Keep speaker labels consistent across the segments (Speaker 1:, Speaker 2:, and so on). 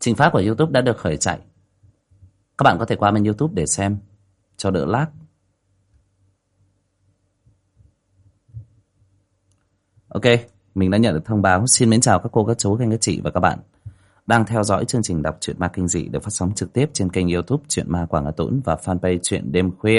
Speaker 1: Trình phát của YouTube đã được khởi chạy. Các bạn có thể qua bên YouTube để xem cho đỡ lag. Ok, mình đã nhận được thông báo. Xin mến chào các cô, các chú, các anh, các chị và các bạn đang theo dõi chương trình đọc truyện ma kinh dị được phát sóng trực tiếp trên kênh YouTube Truyện Ma Quảng Hà Tũng và fanpage Truyện Đêm Khuya.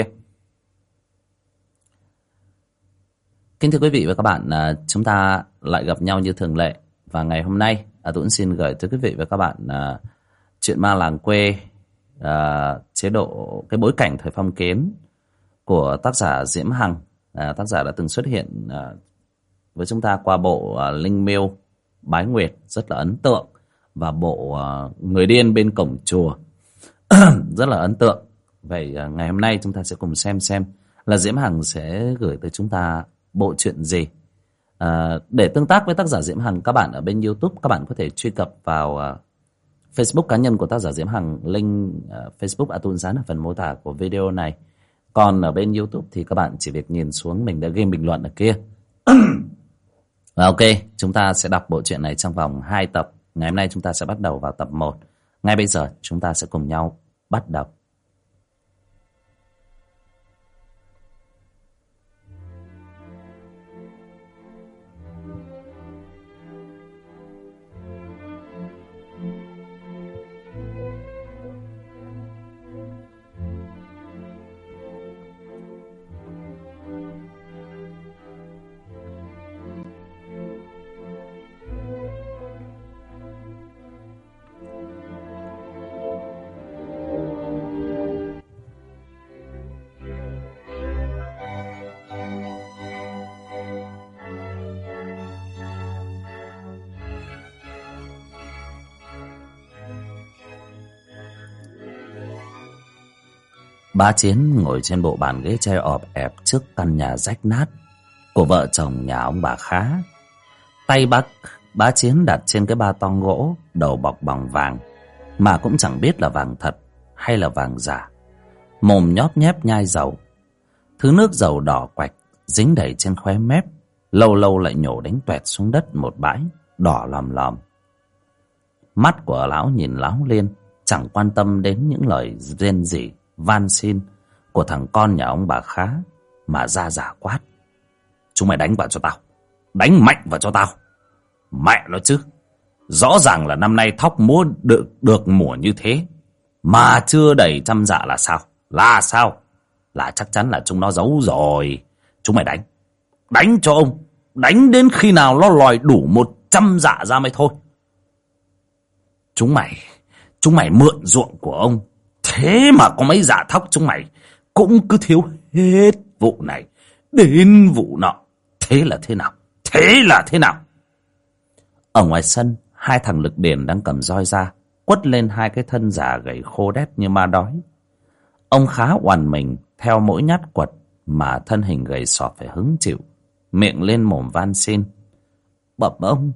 Speaker 1: Kính thưa quý vị và các bạn, chúng ta lại gặp nhau như thường lệ. Và ngày hôm nay Tũng xin gửi tới quý vị và các bạn Truyện Ma Làng Quê, chế độ cái bối cảnh thời phong kiến của tác giả Diễm Hằng. Tác giả đã từng xuất hiện với chúng ta qua bộ Linh Miêu Bái Nguyệt rất là ấn tượng, và bộ Người Điên Bên Cổng Chùa rất là ấn tượng. Vậy ngày hôm nay chúng ta sẽ cùng xem là Diễm Hằng sẽ gửi tới chúng ta bộ truyện gì. Để tương tác với tác giả Diễm Hằng, các bạn ở bên YouTube các bạn có thể truy cập vào Facebook cá nhân của tác giả Diễm Hằng. Link Facebook Tũng dán ở phần mô tả của video này. Còn ở bên YouTube thì các bạn chỉ việc nhìn xuống, mình đã ghi bình luận ở kia. Ok, chúng ta sẽ đọc bộ truyện này trong vòng 2 tập. Ngày hôm nay chúng ta sẽ bắt đầu vào tập 1. Ngay bây giờ chúng ta sẽ cùng nhau bắt đầu. Bá Chiến ngồi trên bộ bàn ghế tre ọp ẹp trước căn nhà rách nát của vợ chồng nhà ông bà Khá. Tay bá Chiến đặt trên cái ba tong gỗ đầu bọc bằng vàng, mà cũng chẳng biết là vàng thật hay là vàng giả. Mồm nhóp nhép nhai dầu, thứ nước dầu đỏ quạch dính đầy trên khóe mép, lâu lâu lại nhổ đánh toẹt xuống đất một bãi đỏ lòm lòm. Mắt của lão nhìn láo liên, chẳng quan tâm đến những lời rên rỉ van xin của thằng con nhà ông bà Khá, mà ra giả quát: chúng mày đánh vào cho tao, đánh mạnh vào cho tao. Mẹ nó chứ, rõ ràng là năm nay thóc múa được mùa như thế mà chưa đầy 100 dạ là sao? Là chắc chắn là chúng nó giấu rồi. Chúng mày đánh cho ông, đánh đến khi nào nó lòi đủ 100 dạ ra mới thôi. Chúng mày mượn ruộng của ông, thế mà có mấy dạ thóc chúng mày cũng cứ thiếu hết vụ này đến vụ nọ. Thế là thế nào? Ở ngoài sân, hai thằng lực điền đang cầm roi ra quất lên hai cái thân già gầy khô đét như ma đói. Ông Khá oằn mình theo mỗi nhát quật mà thân hình gầy sọp phải hứng chịu, miệng lên mồm van xin: bẩm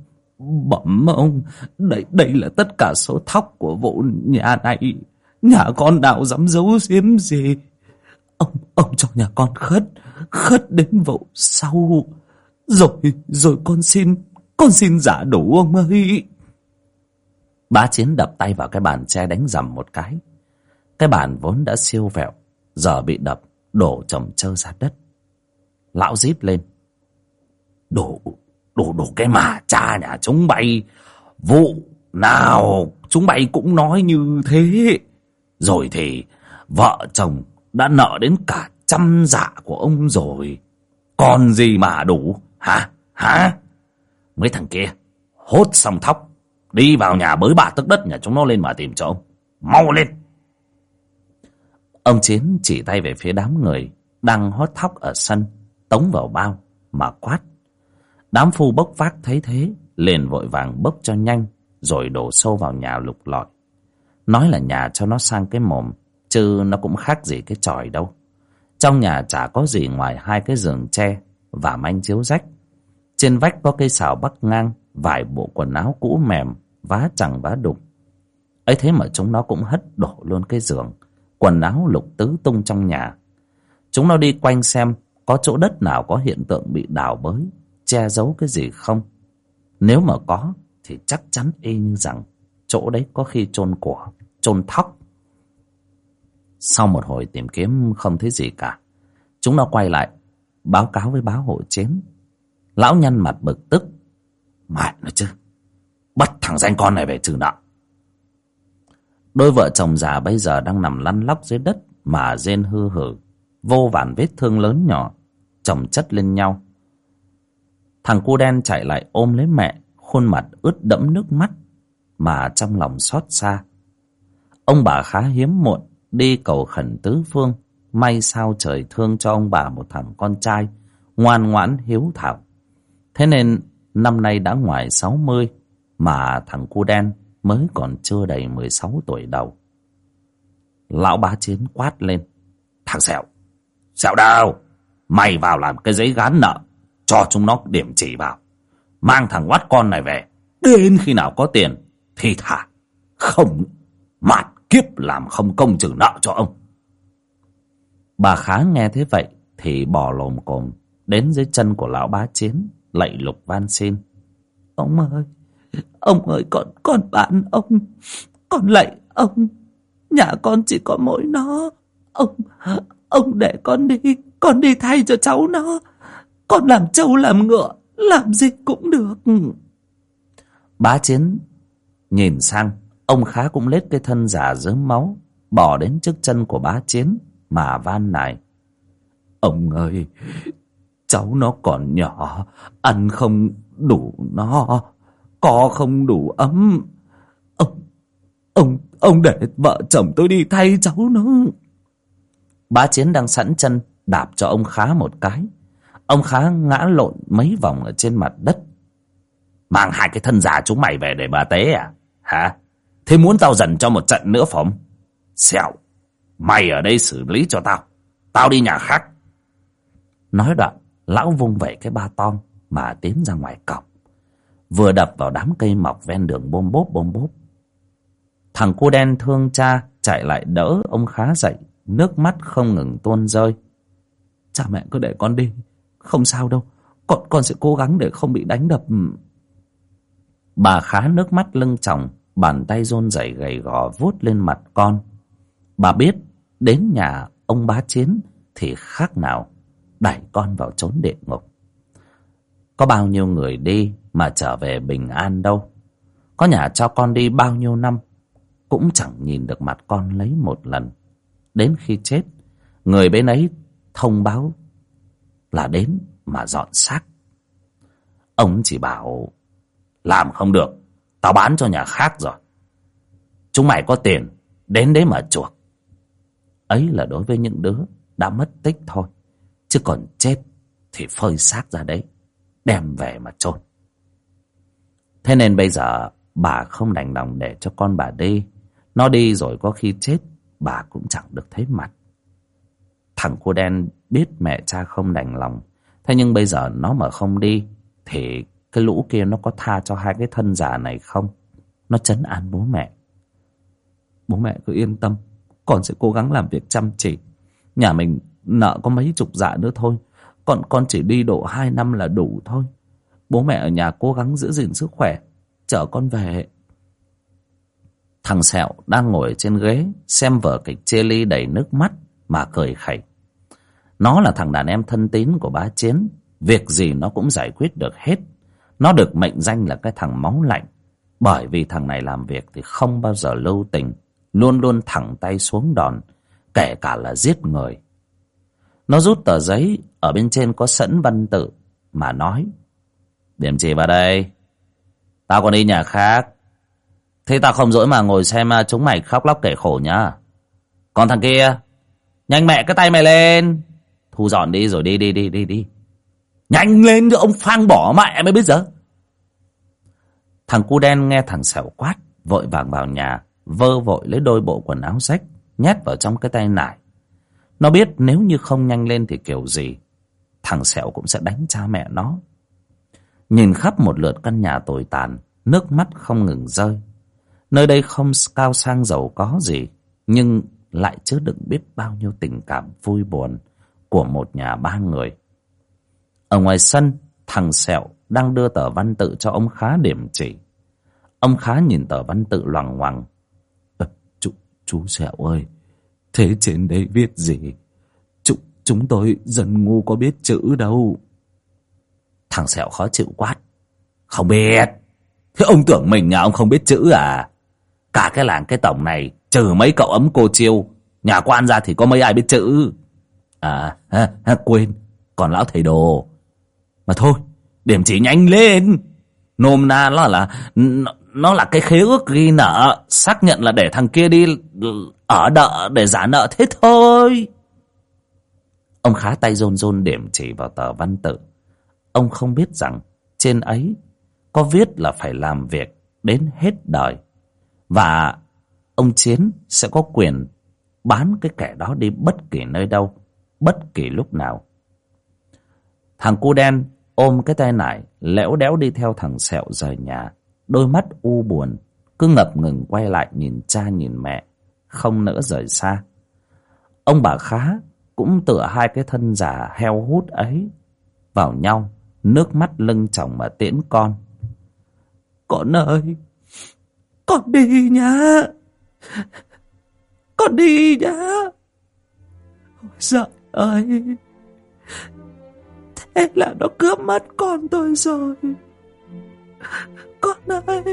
Speaker 1: ông, đây là tất cả số thóc của vụ nhà này. Nhà con nào dám giấu giếm gì. Ông cho nhà con khất đến vụ sau. Rồi con xin giả đủ ông ơi. Bá Chiến đập tay vào cái bàn tre đánh rầm một cái. Cái bàn vốn đã siêu vẹo giờ bị đập đổ chồng trơ ra đất. Lão rít lên: Đổ cái mà cha nhà chúng bay, vụ nào chúng bay cũng nói như thế. Rồi thì vợ chồng đã nợ đến cả 100 dạ của ông rồi, còn gì mà đủ hả? Mấy thằng kia hốt xong thóc, đi vào nhà bới bạ tấc đất nhà chúng nó lên mà tìm cho ông. Mau lên! Ông Chiến chỉ tay về phía đám người đang hót thóc ở sân, tống vào bao mà quát. Đám phu bốc vác thấy thế liền vội vàng bốc cho nhanh, rồi đổ xô vào nhà lục lọi. Nói là nhà cho nó sang cái mồm, chứ nó cũng khác gì cái chòi đâu. Trong nhà chả có gì ngoài hai cái giường tre và manh chiếu rách. Trên vách có cây xào bắc ngang, vài bộ quần áo cũ mềm, vá chẳng vá đục. Ấy thế mà chúng nó cũng hất đổ luôn cái giường, quần áo lục tứ tung trong nhà. Chúng nó đi quanh xem có chỗ đất nào có hiện tượng bị đào bới, che giấu cái gì không. Nếu mà có thì chắc chắn y như rằng chỗ đấy có khi chôn của, chôn thóc. Sau một hồi tìm kiếm không thấy gì cả, chúng nó quay lại báo cáo với bá hộ Chiến. Lão nhăn mặt bực tức: mẹ nói chứ, bắt thằng danh con này về trừ nợ. Đôi vợ chồng già bây giờ đang nằm lăn lóc dưới đất mà rên hư hử, vô vàn vết thương lớn nhỏ chồng chất lên nhau. Thằng cu đen chạy lại ôm lấy mẹ, khuôn mặt ướt đẫm nước mắt mà trong lòng xót xa. Ông bà khá hiếm muộn đi cầu khẩn tứ phương, may sao trời thương cho ông bà một thằng con trai ngoan ngoãn hiếu thảo. Thế nên năm nay đã ngoài 60 mà thằng cu đen mới còn chưa đầy 16 tuổi đầu. Lão Bá Chiến quát lên: thằng Sẹo, Sẹo đâu? Mày vào làm cái giấy gán nợ, cho chúng nó điểm chỉ vào, mang thằng oát con này về, đến khi nào có tiền thì thả, không mạt kiếp làm không công trừ nợ cho ông. Bà Khá nghe thế vậy thì bò lồm cồm đến dưới chân của lão Bá Chiến, lạy lục van xin: ông ơi, con bạn ông, con lạy ông, nhà con chỉ có mỗi nó, ông để con đi thay cho cháu nó, con làm trâu làm ngựa, làm gì cũng được. Bá Chiến nhìn sang, ông Khá cũng lết cái thân già rớm máu bò đến trước chân của Bá Chiến mà van nài: ông ơi, cháu nó còn nhỏ, ăn không đủ no, có không đủ ấm, ông để vợ chồng tôi đi thay cháu nó. Bá Chiến đang sẵn chân đạp cho ông Khá một cái. Ông Khá ngã lộn mấy vòng ở trên mặt đất. Mang hai cái thân già chúng mày về để bà tế à? Hả? Thế muốn tao dần cho một trận nữa phỏng? Sẹo, mày ở đây xử lý cho tao, tao đi nhà khác. Nói đoạn, lão vung vẩy cái ba tong mà tiến ra ngoài cổng, vừa đập vào đám cây mọc ven đường bôm bốp bôm bốp. Thằng cu đen thương cha chạy lại đỡ ông Khá dậy, nước mắt không ngừng tuôn rơi: cha mẹ cứ để con đi, không sao đâu, con sẽ cố gắng để không bị đánh đập. Bà Khá nước mắt lưng tròng, bàn tay run rẩy gầy gò vuốt lên mặt con. Bà biết đến nhà ông Bá Chiến thì khác nào đẩy con vào chốn địa ngục. Có bao nhiêu người đi mà trở về bình an đâu. Có nhà cho con đi bao nhiêu năm cũng chẳng nhìn được mặt con lấy một lần. Đến khi chết, người bên ấy thông báo là đến mà dọn xác. Ông chỉ bảo: làm không được, tao bán cho nhà khác rồi, chúng mày có tiền đến đấy mà chuộc. Ấy là đối với những đứa đã mất tích thôi, chứ còn chết thì phơi xác ra đấy đem về mà chôn. Thế nên bây giờ bà không đành lòng để cho con bà đi. Nó đi rồi có khi chết bà cũng chẳng được thấy mặt. Thằng cu đen biết mẹ cha không đành lòng, thế nhưng bây giờ nó mà không đi thì cái lũ kia nó có tha cho hai cái thân già này không? Nó trấn an bố mẹ: bố mẹ cứ yên tâm, con sẽ cố gắng làm việc chăm chỉ. Nhà mình nợ có mấy chục dạ nữa thôi, con chỉ đi độ 2 năm là đủ thôi. Bố mẹ ở nhà cố gắng giữ gìn sức khỏe, chở con về. Thằng Sẹo đang ngồi trên ghế xem vở kịch chia ly đầy nước mắt mà cười khẩy. Nó là thằng đàn em thân tín của Bá Chiến, việc gì nó cũng giải quyết được hết. Nó được mệnh danh là cái thằng máu lạnh, bởi vì thằng này làm việc thì không bao giờ lưu tình, luôn luôn thẳng tay xuống đòn, kể cả là giết người. Nó rút tờ giấy ở bên trên có sẵn văn tự mà nói: điểm chỉ vào đây, tao còn đi nhà khác, thế tao không dỗi mà ngồi xem chúng mày khóc lóc kể khổ nhá. Còn thằng kia, nhanh mẹ cái tay mày lên, thu dọn đi rồi đi. Nhanh lên cho ông phang bỏ mẹ mới biết giờ. Thằng cu đen nghe thằng Sẹo quát, vội vàng vào nhà, vơ vội lấy đôi bộ quần áo rách nhét vào trong cái tay nải. Nó biết nếu như không nhanh lên thì kiểu gì thằng Sẹo cũng sẽ đánh cha mẹ nó. Nhìn khắp một lượt căn nhà tồi tàn, nước mắt không ngừng rơi. Nơi đây không cao sang giàu có gì, nhưng lại chứa đựng biết bao nhiêu tình cảm vui buồn của một nhà 3 người. Ở ngoài sân, thằng Sẹo đang đưa tờ văn tự cho ông Khá điểm chỉ. Ông Khá nhìn tờ văn tự loằng ngoằng. Chú Sẹo ơi, thế trên đây viết gì? Chúng tôi dân ngu có biết chữ đâu. Thằng Sẹo khó chịu quát. Không biết? Thế ông tưởng mình nhà ông không biết chữ à? Cả cái làng cái tổng này trừ mấy cậu ấm cô Chiêu, nhà quan ra thì có mấy ai biết chữ. Quên, còn lão thầy đồ. Mà thôi, điểm chỉ nhanh lên. Nôm na nó là cái khế ước ghi nợ, xác nhận là để thằng kia đi ở đợ để giả nợ thế thôi. Ông Khá tay run run điểm chỉ vào tờ văn tự. Ông không biết rằng trên ấy có viết là phải làm việc đến hết đời, và ông Chiến sẽ có quyền bán cái kẻ đó đi bất kỳ nơi đâu, bất kỳ lúc nào. Thằng cu đen ôm cái tay nải lẽo đẽo đi theo thằng Sẹo rời nhà, đôi mắt u buồn, cứ ngập ngừng quay lại nhìn cha nhìn mẹ, không nỡ rời xa. Ông bà Khá cũng tựa hai cái thân già heo hút ấy vào nhau, nước mắt lưng tròng mà tiễn con. Con ơi, con đi nhá, con đi nhá. Ôi giời ơi, thế là nó cướp mất con tôi rồi. Con ơi.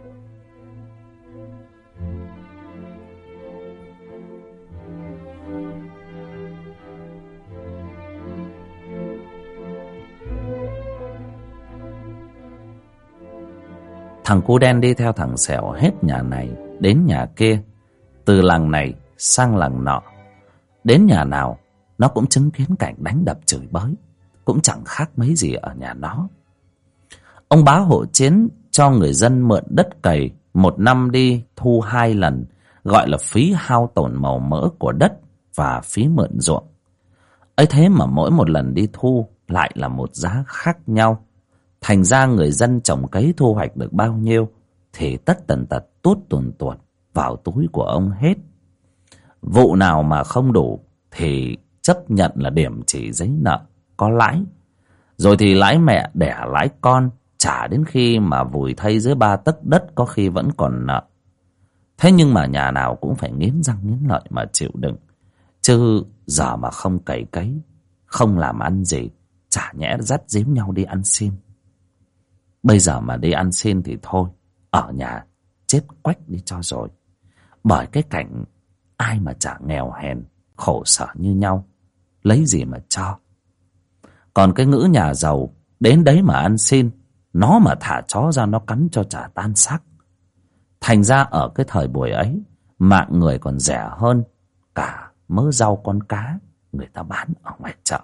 Speaker 1: Thằng cu đen đi theo thằng Sẹo hết nhà này đến nhà kia, từ làng này sang làng nọ. Đến nhà nào nó cũng chứng kiến cảnh đánh đập chửi bới, cũng chẳng khác mấy gì ở nhà nó. Ông bá hộ Chiến cho người dân mượn đất cày, một năm đi thu 2 lần, gọi là phí hao tổn màu mỡ của đất và phí mượn ruộng. ấy thế mà mỗi một lần đi thu lại là một giá khác nhau. Thành ra người dân trồng cấy thu hoạch được bao nhiêu thì tất tần tật tuốt tuồn tuột vào túi của ông hết. Vụ nào mà không đủ thì chấp nhận là điểm chỉ giấy nợ có lãi, rồi thì lãi mẹ đẻ lãi con, trả đến khi mà vùi thây dưới 3 tấc đất có khi vẫn còn nợ. Thế nhưng mà nhà nào cũng phải nghiến răng nghiến lợi mà chịu đựng, chứ giờ mà không cày cấy, không làm ăn gì, chả nhẽ dắt díu nhau đi ăn xin. Bây giờ mà đi ăn xin thì thôi, ở nhà chết quách đi cho rồi. Bởi cái cảnh ai mà chả nghèo hèn, khổ sở như nhau, lấy gì mà cho. Còn cái ngữ nhà giàu, đến đấy mà ăn xin, nó mà thả chó ra nó cắn cho chả tan xác. Thành ra ở cái thời buổi ấy, mạng người còn rẻ hơn cả mớ rau con cá người ta bán ở ngoài chợ.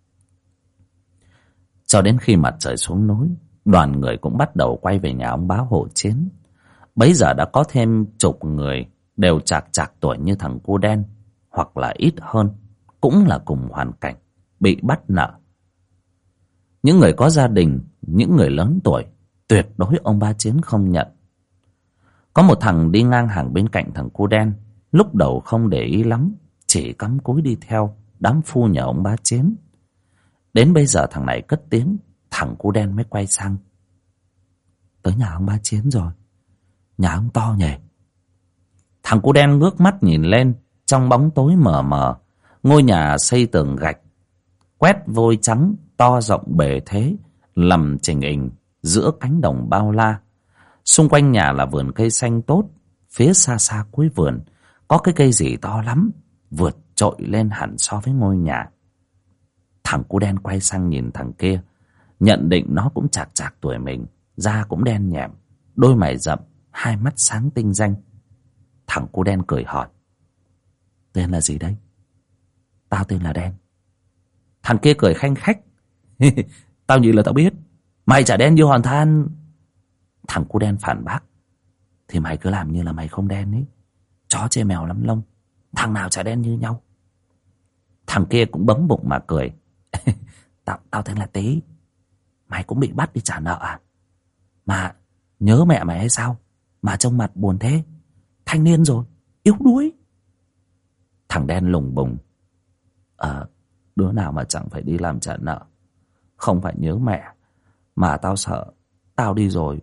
Speaker 1: Cho đến khi mặt trời xuống núi, đoàn người cũng bắt đầu quay về nhà ông bá hộ Chiến. Bấy giờ đã có thêm chục người, đều chạc tuổi như thằng cu đen, hoặc là ít hơn, cũng là cùng hoàn cảnh, bị bắt nợ. Những người có gia đình, những người lớn tuổi, tuyệt đối ông bá Chiến không nhận. Có một thằng đi ngang hàng bên cạnh thằng cu đen, lúc đầu không để ý lắm, chỉ cắm cúi đi theo đám phu nhà ông bá Chiến. Đến bây giờ thằng này cất tiếng, thằng cu đen mới quay sang. Tới nhà ông bá Chiến rồi, nhà ông to nhỉ? Thằng cu đen ngước mắt nhìn lên, trong bóng tối mờ mờ, ngôi nhà xây tường gạch, quét vôi trắng, to rộng bề thế, nằm chình ình giữa cánh đồng bao la. Xung quanh nhà là vườn cây xanh tốt, phía xa xa cuối vườn có cái cây gì to lắm, vượt trội lên hẳn so với ngôi nhà. Thằng cu đen quay sang nhìn thằng kia, nhận định nó cũng chạc tuổi mình, da cũng đen nhẻm, đôi mày rậm, hai mắt sáng tinh danh. Thằng cu đen cười hỏi: Tên là gì đấy? Tao tên là Đen. Thằng kia cười khanh khách: Tao nghĩ là tao biết, mày chả đen như hòn than. Thằng cu đen phản bác: Thì mày cứ làm như là mày không đen ấy, chó chê mèo lắm lông, thằng nào chả đen như nhau. Thằng kia cũng bấm bụng mà cười: Tao tên là Tí. Mày cũng bị bắt đi trả nợ à? Mà nhớ mẹ mày hay sao mà trông mặt buồn thế? Thanh niên rồi, yếu đuối. Thằng đen lùng bùng: Đứa nào mà chẳng phải đi làm trả nợ. Không phải nhớ mẹ, mà tao sợ tao đi rồi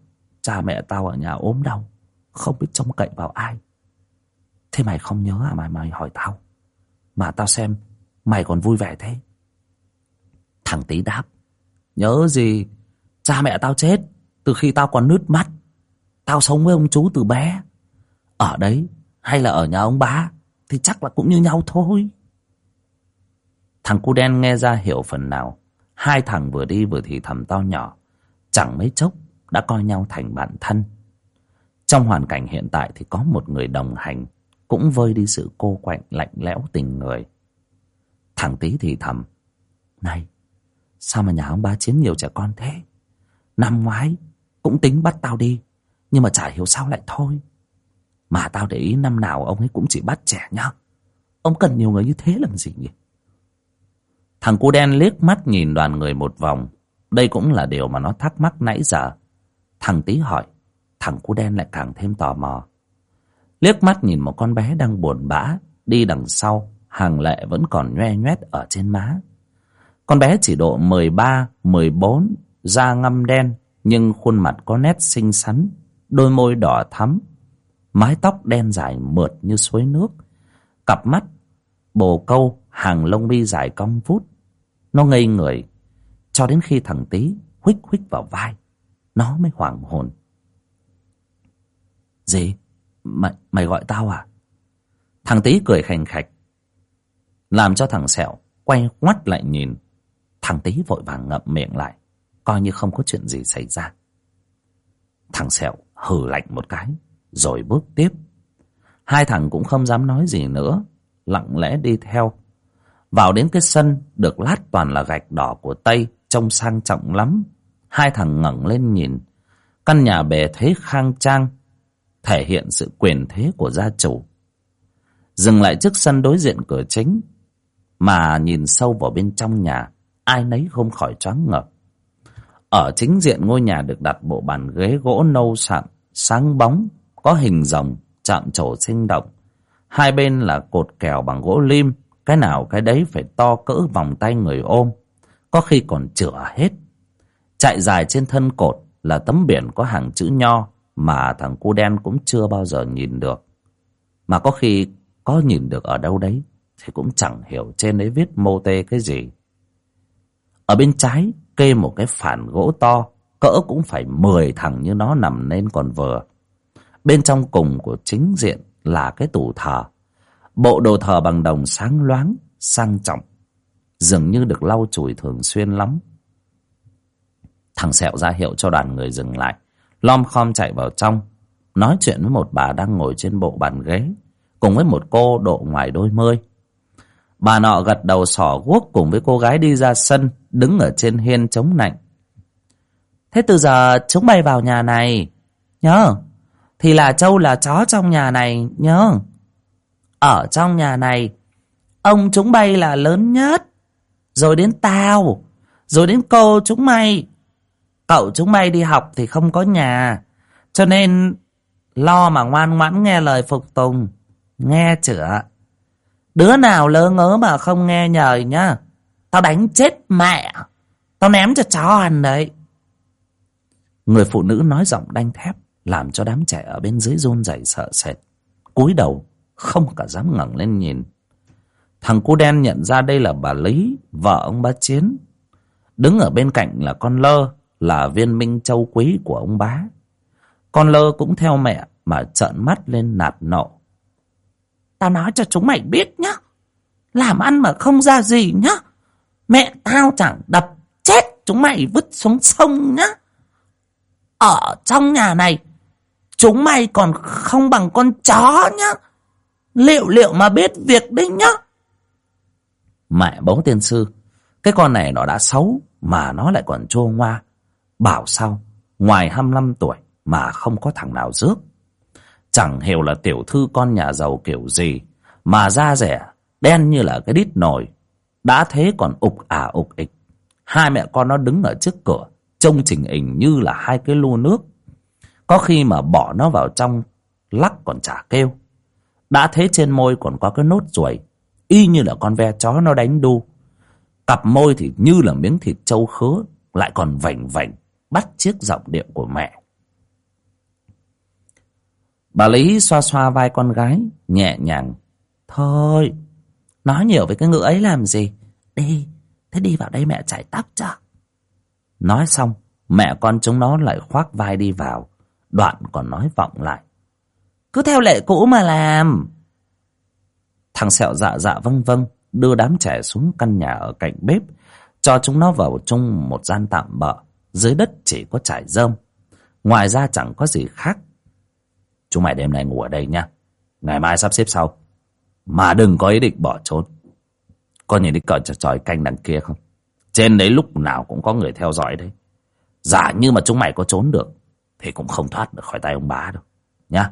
Speaker 1: cha mẹ tao ở nhà ốm đau, không biết trông cậy vào ai. Thế mày không nhớ à mà mày hỏi tao? Mà tao xem mày còn vui vẻ thế. Thằng Tý đáp: Nhớ gì, cha mẹ tao chết từ khi tao còn nứt mắt. Tao sống với ông chú từ bé. Ở đấy hay là ở nhà ông bá thì chắc là cũng như nhau thôi. Thằng cu đen nghe ra hiểu phần nào. Hai thằng vừa đi vừa thì thầm to nhỏ, chẳng mấy chốc đã coi nhau thành bạn thân. Trong hoàn cảnh hiện tại thì có một người đồng hành cũng vơi đi sự cô quạnh lạnh lẽo tình người. Thằng Tý thì thầm: Này, sao mà nhà ông bá Chiến nhiều trẻ con thế? Năm ngoái cũng tính bắt tao đi, nhưng mà chả hiểu sao lại thôi. Mà tao để ý năm nào ông ấy cũng chỉ bắt trẻ nhá. Ông cần nhiều người như thế làm gì nhỉ? Thằng cu đen liếc mắt nhìn đoàn người một vòng. Đây cũng là điều mà nó thắc mắc nãy giờ. Thằng Tý hỏi, thằng cu đen lại càng thêm tò mò. Liếc mắt nhìn một con bé đang buồn bã đi đằng sau, hàng lệ vẫn còn nhoe nhoét ở trên má. Con bé chỉ độ 13, 14, da ngăm đen, nhưng khuôn mặt có nét xinh xắn, đôi môi đỏ thắm, mái tóc đen dài mượt như suối nước, cặp mắt bồ câu, hàng lông mi dài cong vút. Nó ngây người cho đến khi thằng Tý huých huých vào vai, nó mới hoảng hồn. Gì? Mày gọi tao à? Thằng Tý cười khành khạch, làm cho thằng Sẹo quay ngoắt lại nhìn. Thằng Tý vội vàng ngậm miệng lại, coi như không có chuyện gì xảy ra. Thằng Sẹo hừ lạnh một cái rồi bước tiếp. Hai thằng cũng không dám nói gì nữa, lặng lẽ đi theo. Vào đến cái sân được lát toàn là gạch đỏ của Tây, trông sang trọng lắm. Hai thằng ngẩng lên nhìn. Căn nhà bề thế khang trang, thể hiện sự quyền thế của gia chủ. Dừng lại trước sân đối diện cửa chính, mà nhìn sâu vào bên trong nhà, ai nấy không khỏi choáng ngợp. Ở chính diện ngôi nhà được đặt bộ bàn ghế gỗ nâu sạm, sáng bóng, có hình rồng, chạm trổ sinh động. Hai bên là cột kèo bằng gỗ lim, cái nào cái đấy phải to cỡ vòng tay người ôm, có khi còn chửa hết. Chạy dài trên thân cột là tấm biển có hàng chữ nho mà thằng cu đen cũng chưa bao giờ nhìn được. Mà có khi có nhìn được ở đâu đấy thì cũng chẳng hiểu trên đấy viết mô tê cái gì. Ở bên trái kê một cái phản gỗ to, cỡ cũng phải 10 thằng như nó nằm nên còn vừa. Bên trong cùng của chính diện là cái tủ thờ. Bộ đồ thờ bằng đồng sáng loáng, sang trọng, dường như được lau chùi thường xuyên lắm. Thằng Sẹo ra hiệu cho đoàn người dừng lại, lom khom chạy vào trong, nói chuyện với một bà đang ngồi trên bộ bàn ghế, cùng với một cô độ ngoài đôi mươi. Bà nọ gật đầu xỏ guốc cùng với cô gái đi ra sân, đứng ở trên hiên chống nạnh. Thế từ giờ chúng bay vào nhà này nhớ, thì là trâu là chó trong nhà này nhớ. Ở trong nhà này, ông chúng bay là lớn nhất, rồi đến tao, rồi đến cô chúng mày. Cậu chúng mày đi học thì không có nhà, cho nên lo mà ngoan ngoãn nghe lời phục tùng, nghe chửa. Đứa nào lỡ ngớ mà không nghe nhlời nhá, tao đánh chết mẹ, tao ném cho chó ăn đấy. Người phụ nữ nói giọng đanh thép, làm cho đám trẻ ở bên dưới run rẩy sợ sệt, cúi đầu không cả dám ngẩng lên nhìn. Thằng cu đen nhận ra đây là bà Lý, vợ ông bá Chiến. Đứng ở bên cạnh là con Lơ, là viên minh châu quý của ông bá. Con Lơ cũng theo mẹ mà trợn mắt lên nạt nộ. Tao nói cho chúng mày biết nhá, làm ăn mà không ra gì nhá, mẹ tao chẳng đập chết chúng mày vứt xuống sông nhá. Ở trong nhà này chúng mày còn không bằng con chó nhá, liệu mà biết việc đấy nhá. Mẹ bố tiên sư, cái con này nó đã xấu mà nó lại còn trô ngoa. Bảo sao ngoài 25 tuổi mà không có thằng nào rước. Chẳng hiểu là tiểu thư con nhà giàu kiểu gì mà da rẻ đen như là cái đít nồi. Đã thế còn ục ịch. Hai mẹ con nó đứng ở trước cửa, trông chỉnh hình như là hai cái lu nước. Có khi mà bỏ nó vào trong lắc còn chả kêu. Đã thế trên môi còn có cái nốt ruồi, y như là con ve chó nó đánh đu. Cặp môi thì như là miếng thịt trâu khứa, lại còn vảnh vảnh bắt chiếc giọng điệu của mẹ. Bà Lý xoa xoa vai con gái, nhẹ nhàng. Thôi, nói nhiều với cái ngữ ấy làm gì. Đi, thế đi vào đây mẹ chải tóc cho. Nói xong, mẹ con chúng nó lại khoác vai đi vào. Đoạn còn nói vọng lại. Cứ theo lệ cũ mà làm. Thằng Sẹo dạ dạ vâng vâng, đưa đám trẻ xuống căn nhà ở cạnh bếp, cho chúng nó vào chung một gian tạm bợ. Dưới đất chỉ có trải rơm, ngoài ra chẳng có gì khác. Chúng mày đêm nay ngủ ở đây nha, ngày mai sắp xếp sau. Mà đừng có ý định bỏ trốn. Có nhìn thấy cờ tròi canh đằng kia không? Trên đấy lúc nào cũng có người theo dõi đấy. Giả như mà chúng mày có trốn được thì cũng không thoát được khỏi tay ông bá đâu nhá.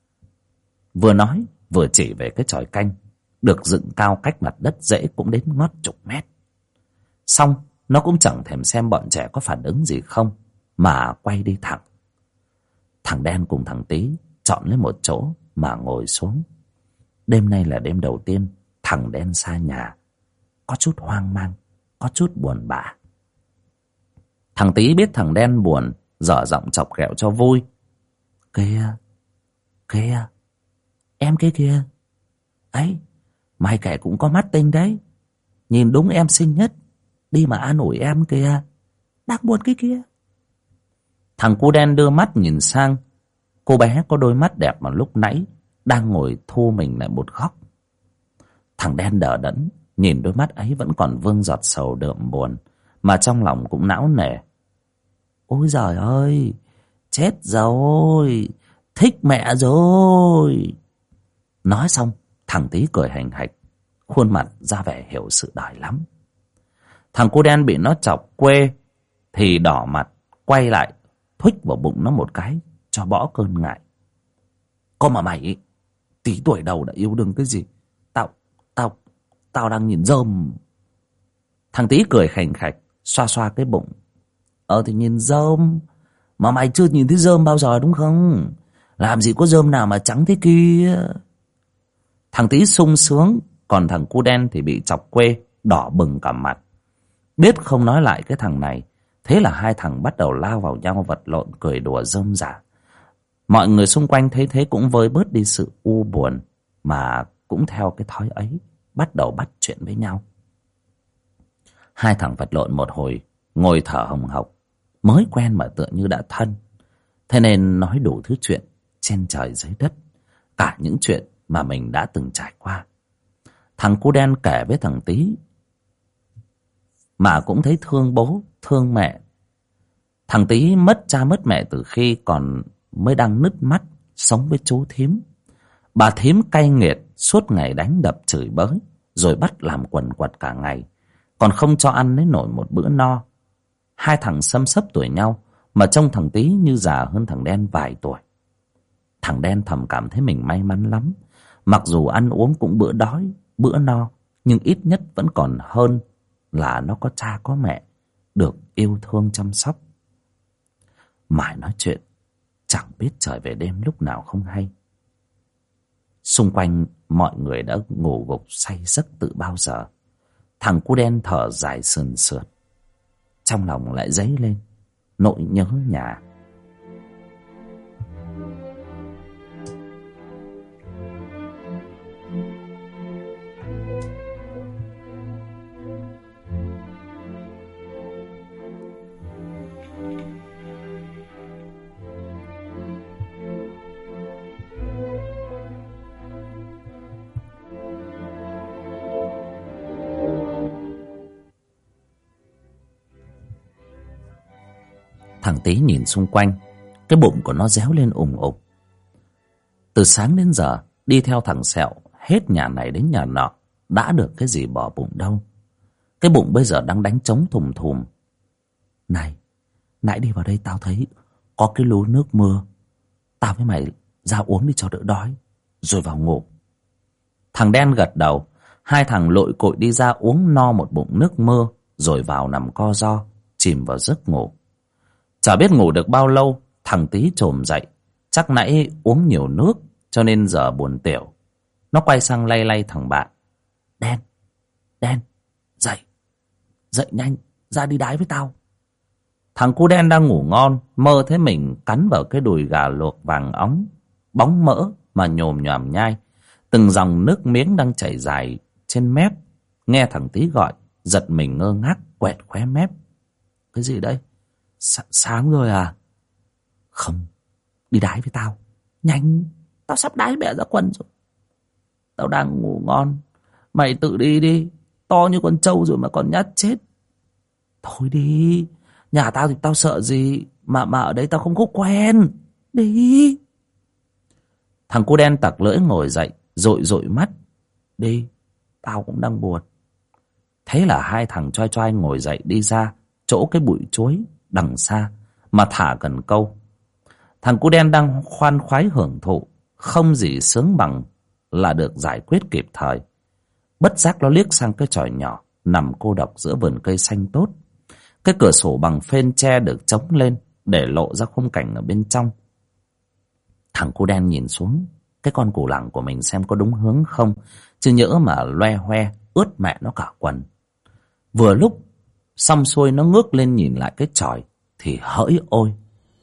Speaker 1: Vừa nói vừa chỉ về cái chòi canh được dựng cao cách mặt đất dễ cũng đến ngót chục mét. Xong nó cũng chẳng thèm xem bọn trẻ có phản ứng gì không, mà quay đi thẳng. Thằng Đen cùng thằng Tí chọn lấy một chỗ mà ngồi xuống. Đêm nay là đêm đầu tiên thằng Đen xa nhà, có chút hoang mang, có chút buồn bã. Thằng Tí biết thằng Đen buồn, dở giọng chọc ghẹo cho vui. Kìa, kìa, em kia kìa. Ấy, mày kể cũng có mắt tinh đấy. Nhìn đúng em xinh nhất, đi mà an ủi em kìa. Đang buồn cái kia. Thằng cu Đen đưa mắt nhìn sang cô bé có đôi mắt đẹp mà lúc nãy đang ngồi thu mình lại một góc. Thằng Đen đờ đẫn nhìn đôi mắt ấy vẫn còn vương giọt sầu đượm buồn, mà trong lòng cũng não nề. Ôi giời ơi, chết rồi, thích mẹ rồi. Nói xong thằng Tí cười hành hạch, khuôn mặt ra vẻ hiểu sự đời lắm. Thằng cu Đen bị nó chọc quê thì đỏ mặt, quay lại thuích vào bụng nó một cái cho bỏ cơn ngại. Có mà mày tí tuổi đầu đã yêu đương cái gì? Tao đang nhìn rơm. Thằng Tí cười khành khạch, xoa xoa cái bụng. Thì nhìn rơm, mà mày chưa nhìn thấy rơm bao giờ đúng không? Làm gì có rơm nào mà trắng thế kia. Thằng Tí sung sướng, còn thằng cu Đen thì bị chọc quê, đỏ bừng cả mặt. Biết không nói lại cái thằng này, thế là hai thằng bắt đầu lao vào nhau vật lộn, cười đùa rơm rả. Mọi người xung quanh thấy thế cũng vơi bớt đi sự u buồn, mà cũng theo cái thói ấy bắt đầu bắt chuyện với nhau. Hai thằng vật lộn một hồi, ngồi thở hồng hộc, mới quen mà tựa như đã thân. Thế nên nói đủ thứ chuyện trên trời dưới đất, cả những chuyện mà mình đã từng trải qua. Thằng cu Đen kể với thằng Tí mà cũng thấy thương bố, thương mẹ. Thằng Tí mất cha mất mẹ từ khi còn mới đang nứt mắt, sống với chú thím. Bà thím cay nghiệt, suốt ngày đánh đập chửi bới, rồi bắt làm quần quật cả ngày, còn không cho ăn lấy nổi một bữa no. Hai thằng xâm xấp tuổi nhau, mà trông thằng Tí như già hơn thằng Đen vài tuổi. Thằng Đen thầm cảm thấy mình may mắn lắm. Mặc dù ăn uống cũng bữa đói, bữa no, nhưng ít nhất vẫn còn hơn là nó có cha có mẹ, được yêu thương chăm sóc. Mãi nói chuyện, chẳng biết trời về đêm lúc nào không hay. Xung quanh mọi người đã ngủ gục say giấc từ bao giờ. Thằng cu Đen thở dài sườn sượt, trong lòng lại dấy lên nỗi nhớ nhà. Thằng Tí nhìn xung quanh, cái bụng của nó réo lên ủng ục. Từ sáng đến giờ đi theo thằng Sẹo hết nhà này đến nhà nọ, đã được cái gì bỏ bụng đâu. Cái bụng bây giờ đang đánh trống thùm thùm. Này, nãy đi vào đây tao thấy có cái lú nước mưa, tao với mày ra uống đi cho đỡ đói, rồi vào ngủ. Thằng Đen gật đầu. Hai thằng lội cội đi ra uống no một bụng nước mưa, rồi vào nằm co ro, chìm vào giấc ngủ. Chả biết ngủ được bao lâu, thằng Tí chồm dậy. Chắc nãy uống nhiều nước cho nên giờ buồn tiểu. Nó quay sang lay lay thằng bạn. Đen, dậy, dậy nhanh, ra đi đái với tao. Thằng cu Đen đang ngủ ngon, mơ thấy mình cắn vào cái đùi gà luộc vàng óng. bóng mỡ mà nhồm nhòm nhai. Từng dòng nước miếng đang chảy dài trên mép. Nghe thằng Tý gọi, giật mình ngơ ngác quẹt khóe mép. Cái gì đấy? Sáng rồi à? Không, đi đái với tao. Nhanh, tao sắp đái mẹ ra quần rồi. Tao đang ngủ ngon, mày tự đi đi. To như con trâu rồi mà còn nhát chết. Thôi đi, nhà tao thì tao sợ gì. Mà ở đây tao không có quen. Đi. Thằng cu đen tặc lưỡi ngồi dậy, dội dội mắt. Đi, tao cũng đang buồn. Thế là hai thằng choai choai ngồi dậy đi ra chỗ cái bụi chuối đằng xa mà thả cần câu. Thằng cu đen đang khoan khoái hưởng thụ, không gì sướng bằng là được giải quyết kịp thời. Bất giác nó liếc sang cái chòi nhỏ nằm cô độc giữa vườn cây xanh tốt. Cái cửa sổ bằng phên tre được chống lên để lộ ra khung cảnh ở bên trong. Thằng cu đen nhìn xuống cái con củ lẳng của mình xem có đúng hướng không, chứ nhỡ mà loe hoe ướt mẹ nó cả quần. Vừa lúc xong xuôi nó ngước lên nhìn lại cái chòi thì hỡi ôi,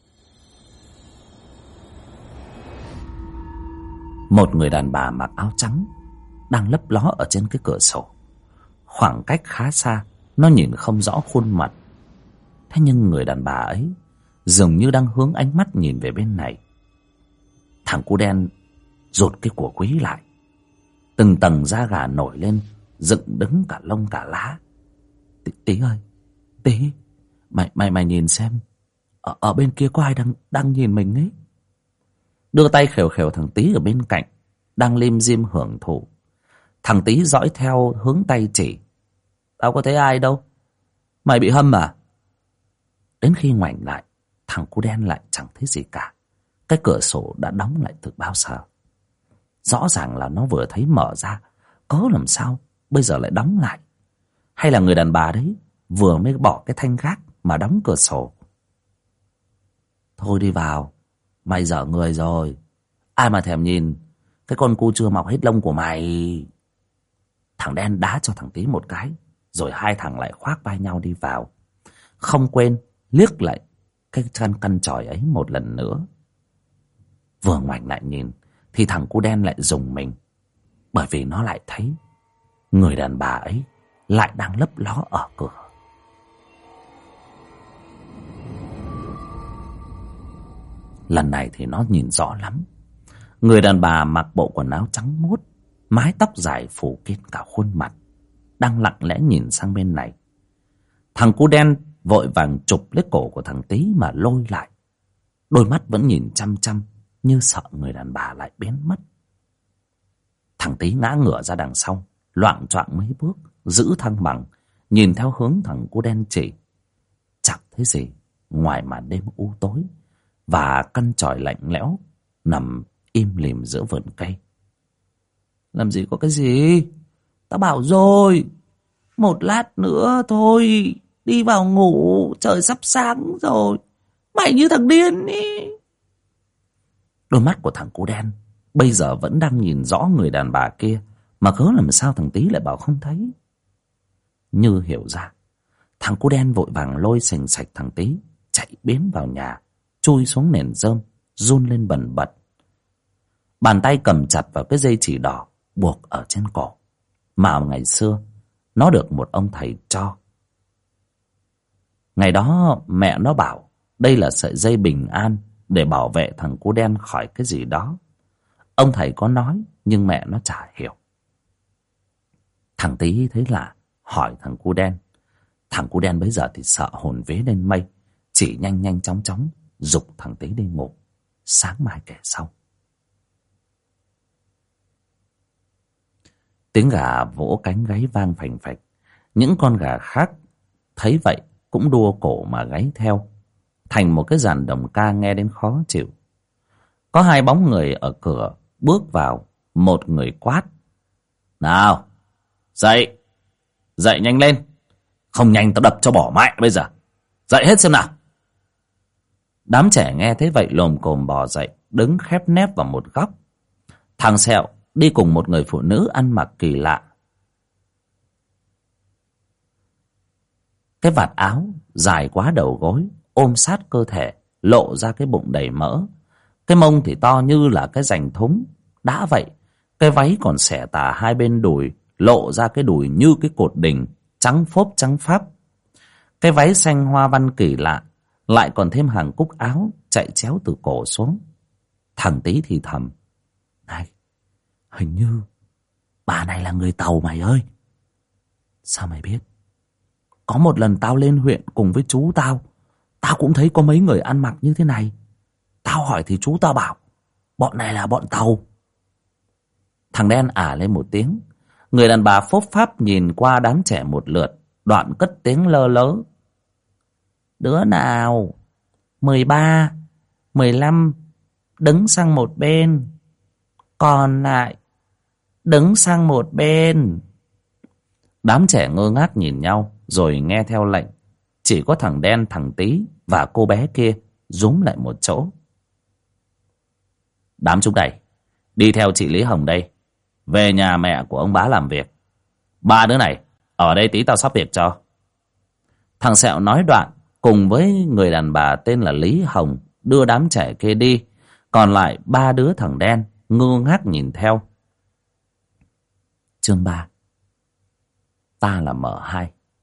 Speaker 1: một người đàn bà mặc áo trắng đang lấp ló ở trên cái cửa sổ. Khoảng cách khá xa, nó nhìn không rõ khuôn mặt. Thế nhưng người đàn bà ấy dường như đang hướng ánh mắt nhìn về bên này. Thằng cu đen rụt cái của quý lại. Từng tầng da gà nổi lên, dựng đứng cả lông cả lá. Tí ơi, Tí, mày nhìn xem, ở bên kia có ai đang nhìn mình ấy. Đưa tay khều khều thằng Tí ở bên cạnh đang lim dim hưởng thụ. Thằng Tí dõi theo hướng tay chỉ. Tao có thấy ai đâu. Mày bị hâm à? Đến khi ngoảnh lại, thằng cu đen lại chẳng thấy gì cả. Cái cửa sổ đã đóng lại từ bao giờ. Rõ ràng là nó vừa thấy mở ra, cớ làm sao bây giờ lại đóng lại. Hay là người đàn bà đấy vừa mới bỏ cái thanh gác mà đóng cửa sổ. Thôi đi vào, mày dở người rồi. Ai mà thèm nhìn cái con cu chưa mọc hết lông của mày. Thằng đen đá cho thằng Tí một cái, rồi hai thằng lại khoác vai nhau đi vào. Không quên liếc lại cái căn chòi ấy một lần nữa. Vừa ngoảnh lại nhìn thì thằng cu đen lại rùng mình, bởi vì nó lại thấy người đàn bà ấy lại đang lấp ló ở cửa. Lần này thì nó nhìn rõ lắm. Người đàn bà mặc bộ quần áo trắng muốt, mái tóc dài phủ kín cả khuôn mặt, đang lặng lẽ nhìn sang bên này. Thằng cu đen vội vàng chụp lấy cổ của thằng Tí mà lôi lại. Đôi mắt vẫn nhìn chăm chăm, như sợ người đàn bà lại biến mất. Thằng Tí ngã ngửa ra đằng sau, loạng choạng mấy bước, giữ thăng bằng, nhìn theo hướng thằng cu đen chỉ. Chẳng thấy gì ngoài màn đêm u tối và căn chòi lạnh lẽo nằm im lìm giữa vườn cây. Làm gì có cái gì? Tao bảo rồi, một lát nữa thôi, đi vào ngủ, trời sắp sáng rồi. Mày như thằng điên ý. Đôi mắt của thằng cu đen bây giờ vẫn đang nhìn rõ người đàn bà kia, mà cớ làm sao thằng Tí lại bảo không thấy. Như hiểu ra, thằng cu đen vội vàng lôi sành sạch thằng Tí, chạy biến vào nhà, chui xuống nền rơm, run lên bần bật. Bàn tay cầm chặt vào cái dây chỉ đỏ buộc ở trên cổ, mà ngày xưa nó được một ông thầy cho. Ngày đó mẹ nó bảo đây là sợi dây bình an để bảo vệ thằng cu đen khỏi cái gì đó. Ông thầy có nói nhưng mẹ nó chả hiểu. Thằng Tí thấy lạ, hỏi thằng cu đen. Thằng cu đen bấy giờ thì sợ hồn vía lên mây, chỉ nhanh nhanh chóng chóng giục thằng Tí đi ngủ, sáng mai kể sau. Tiếng gà vỗ cánh gáy vang phành phạch. Những con gà khác thấy vậy cũng đua cổ mà gáy theo, thành một cái dàn đồng ca nghe đến khó chịu. Có hai bóng người ở cửa bước vào. Một người quát: nào, dậy, dậy nhanh lên, không nhanh tao đập cho bỏ mẹ bây giờ. Dậy hết xem nào. Đám trẻ nghe thế vậy lồm cồm bò dậy, đứng khép nép vào một góc. Thằng Sẹo đi cùng một người phụ nữ ăn mặc kỳ lạ. Cái vạt áo dài quá đầu gối, ôm sát cơ thể, lộ ra cái bụng đầy mỡ. Cái mông thì to như là cái rành thúng. Đã vậy, cái váy còn xẻ tà hai bên đùi, lộ ra cái đùi như cái cột đình, trắng phốp trắng pháp. Cái váy xanh hoa văn kỳ lạ, lại còn thêm hàng cúc áo chạy chéo từ cổ xuống. Thằng Tý thì thầm: này, hình như bà này là người Tàu mày ơi. Sao mày biết? Có một lần tao lên huyện cùng với chú tao, tao cũng thấy có mấy người ăn mặc như thế này. Tao hỏi thì chú tao bảo bọn này là bọn Tàu. Thằng đen ả lên một tiếng. Người đàn bà phốp pháp nhìn qua đám trẻ một lượt, đoạn cất tiếng lơ lớ: đứa nào 13, 15 đứng sang một bên, còn lại đứng sang một bên. Đám trẻ ngơ ngác nhìn nhau rồi nghe theo lệnh. Chỉ có thằng đen, thằng Tý và cô bé kia rúm lại một chỗ. Đám chúng đây, đi theo chị Lý Hồng đây, về nhà mẹ của ông bá làm việc. Ba đứa này ở đây tí tao sắp việc cho. Thằng Sẹo nói đoạn cùng với người đàn bà tên là Lý Hồng đưa đám trẻ kia đi. Còn lại ba đứa thằng đen ngơ ngác nhìn theo. Chương 3. Ta là M2.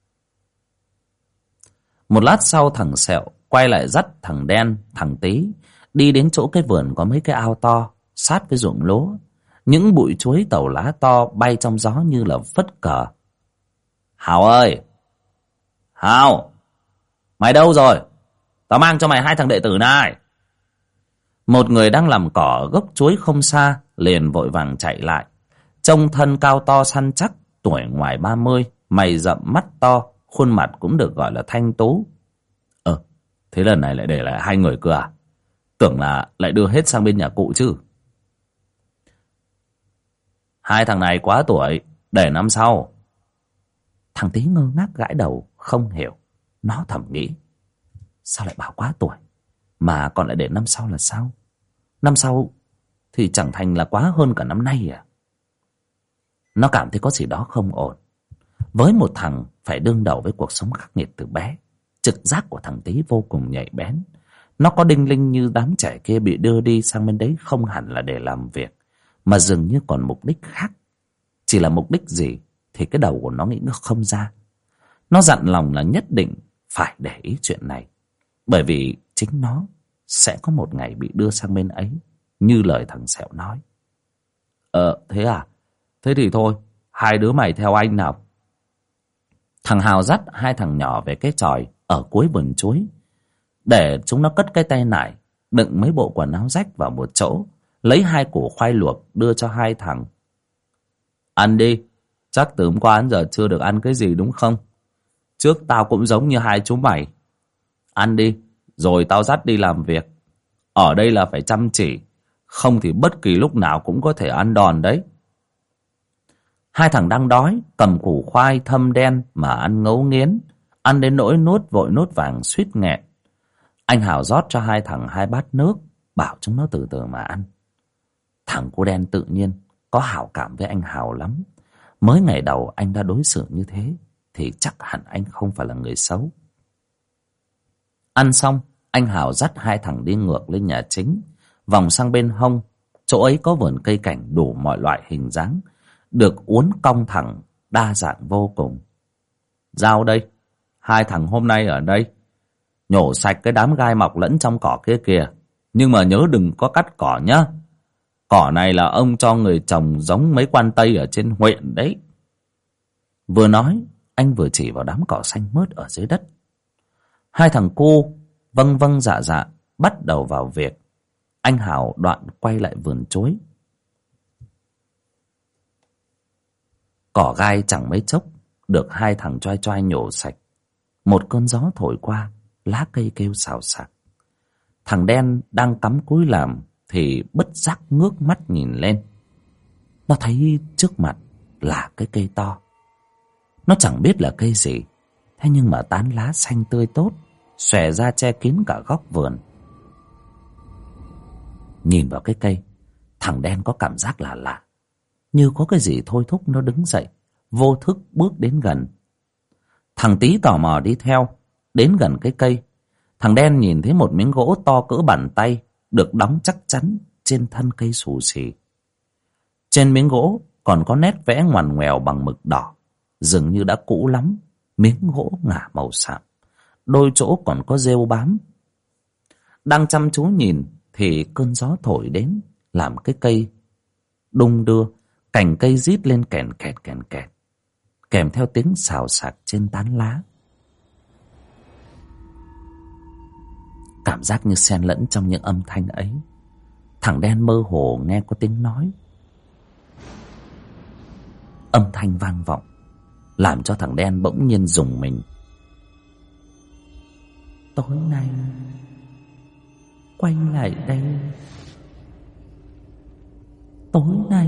Speaker 1: Một lát sau, thằng Sẹo quay lại dắt thằng đen, thằng Tý đi đến chỗ cái vườn có mấy cái ao to sát với ruộng lúa. Những bụi chuối tàu lá to bay trong gió như là phất cờ. Hào ơi! Hào! Mày đâu rồi? Tao mang cho mày 2 thằng đệ tử này. Một người đang làm cỏ ở gốc chuối không xa liền vội vàng chạy lại. Trông thân cao to săn chắc, tuổi ngoài 30, mày rậm mắt to, khuôn mặt cũng được gọi là thanh tú. Thế lần này lại để lại 2 người cơ à? Tưởng là lại đưa hết sang bên nhà cụ chứ. 2 thằng này quá tuổi, để năm sau. Thằng Tý ngơ ngác gãi đầu không hiểu. Nó thầm nghĩ, sao lại bảo quá tuổi mà còn lại để năm sau là sao? Năm sau thì chẳng thành là quá hơn cả năm nay à? Nó cảm thấy có gì đó không ổn. Với một thằng phải đương đầu với cuộc sống khắc nghiệt từ bé, trực giác của thằng Tý vô cùng nhạy bén. Nó có đinh linh như đám trẻ kia bị đưa đi sang bên đấy không hẳn là để làm việc, mà dường như còn mục đích khác. Chỉ là mục đích gì thì cái đầu của nó nghĩ không ra. Nó dặn lòng là nhất định phải để ý chuyện này, bởi vì chính nó sẽ có một ngày bị đưa sang bên ấy, như lời thằng Sẹo nói. Thế à? Thế thì thôi, 2 đứa mày theo anh nào. Thằng Hào dắt 2 thằng nhỏ về cái chòi ở cuối vườn chuối, để chúng nó cất cái tay nải đựng mấy bộ quần áo rách vào một chỗ, lấy 2 củ khoai luộc đưa cho 2 thằng. Ăn đi, chắc từ hôm qua đến giờ chưa được ăn cái gì đúng không? Trước tao cũng giống như 2 chú mày. Ăn đi, rồi tao dắt đi làm việc. Ở đây là phải chăm chỉ, không thì bất kỳ lúc nào cũng có thể ăn đòn đấy. 2 thằng đang đói, cầm củ khoai thâm đen mà ăn ngấu nghiến, ăn đến nỗi nuốt vội nuốt vàng suýt nghẹn. Anh Hào rót cho 2 thằng 2 bát nước, bảo chúng nó từ từ mà ăn. Thằng cô đen tự nhiên có hảo cảm với anh Hào lắm. Mới ngày đầu anh đã đối xử như thế thì chắc hẳn anh không phải là người xấu. Ăn xong, anh Hào dắt 2 thằng đi ngược lên nhà chính, vòng sang bên hông. Chỗ ấy có vườn cây cảnh đủ mọi loại hình dáng, được uốn cong thẳng, đa dạng vô cùng. Giao đây, 2 thằng hôm nay ở đây, nhổ sạch cái đám gai mọc lẫn trong cỏ kia kìa. Nhưng mà nhớ đừng có cắt cỏ nhá. Cỏ này là ông cho người trồng giống mấy quan Tây ở trên huyện đấy. Vừa nói, anh vừa chỉ vào đám cỏ xanh mướt ở dưới đất. 2 thằng cu vâng vâng dạ dạ bắt đầu vào việc. Anh Hào đoạn quay lại vườn chuối. Cỏ gai chẳng mấy chốc được 2 thằng choai choai nhổ sạch. Một cơn gió thổi qua, lá cây kêu xào xạc. Thằng đen đang cắm cúi làm thì bất giác ngước mắt nhìn lên. Nó thấy trước mặt là cái cây to. Nó chẳng biết là cây gì, thế nhưng mà tán lá xanh tươi tốt, xòe ra che kín cả góc vườn. Nhìn vào cái cây, thằng đen có cảm giác lạ lạ, như có cái gì thôi thúc nó đứng dậy, vô thức bước đến gần. Thằng Tý tò mò đi theo, đến gần cái cây. Thằng đen nhìn thấy một miếng gỗ to cỡ bàn tay được đóng chắc chắn trên thân cây xù xì. Trên miếng gỗ còn có nét vẽ ngoằn ngoèo bằng mực đỏ, dường như đã cũ lắm. Miếng gỗ ngả màu sạm, đôi chỗ còn có rêu bám. Đang chăm chú nhìn thì cơn gió thổi đến, làm cái cây đung đưa, cành cây rít lên kèn kẹt kèn kẹt, kèm theo tiếng xào xạc trên tán lá. Cảm giác như xen lẫn trong những âm thanh ấy, thằng đen mơ hồ nghe có tiếng nói. Âm thanh vang vọng làm cho thằng đen bỗng nhiên rùng mình. Tối nay quay lại đây, tối nay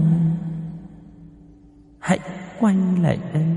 Speaker 1: hãy quay lại đây.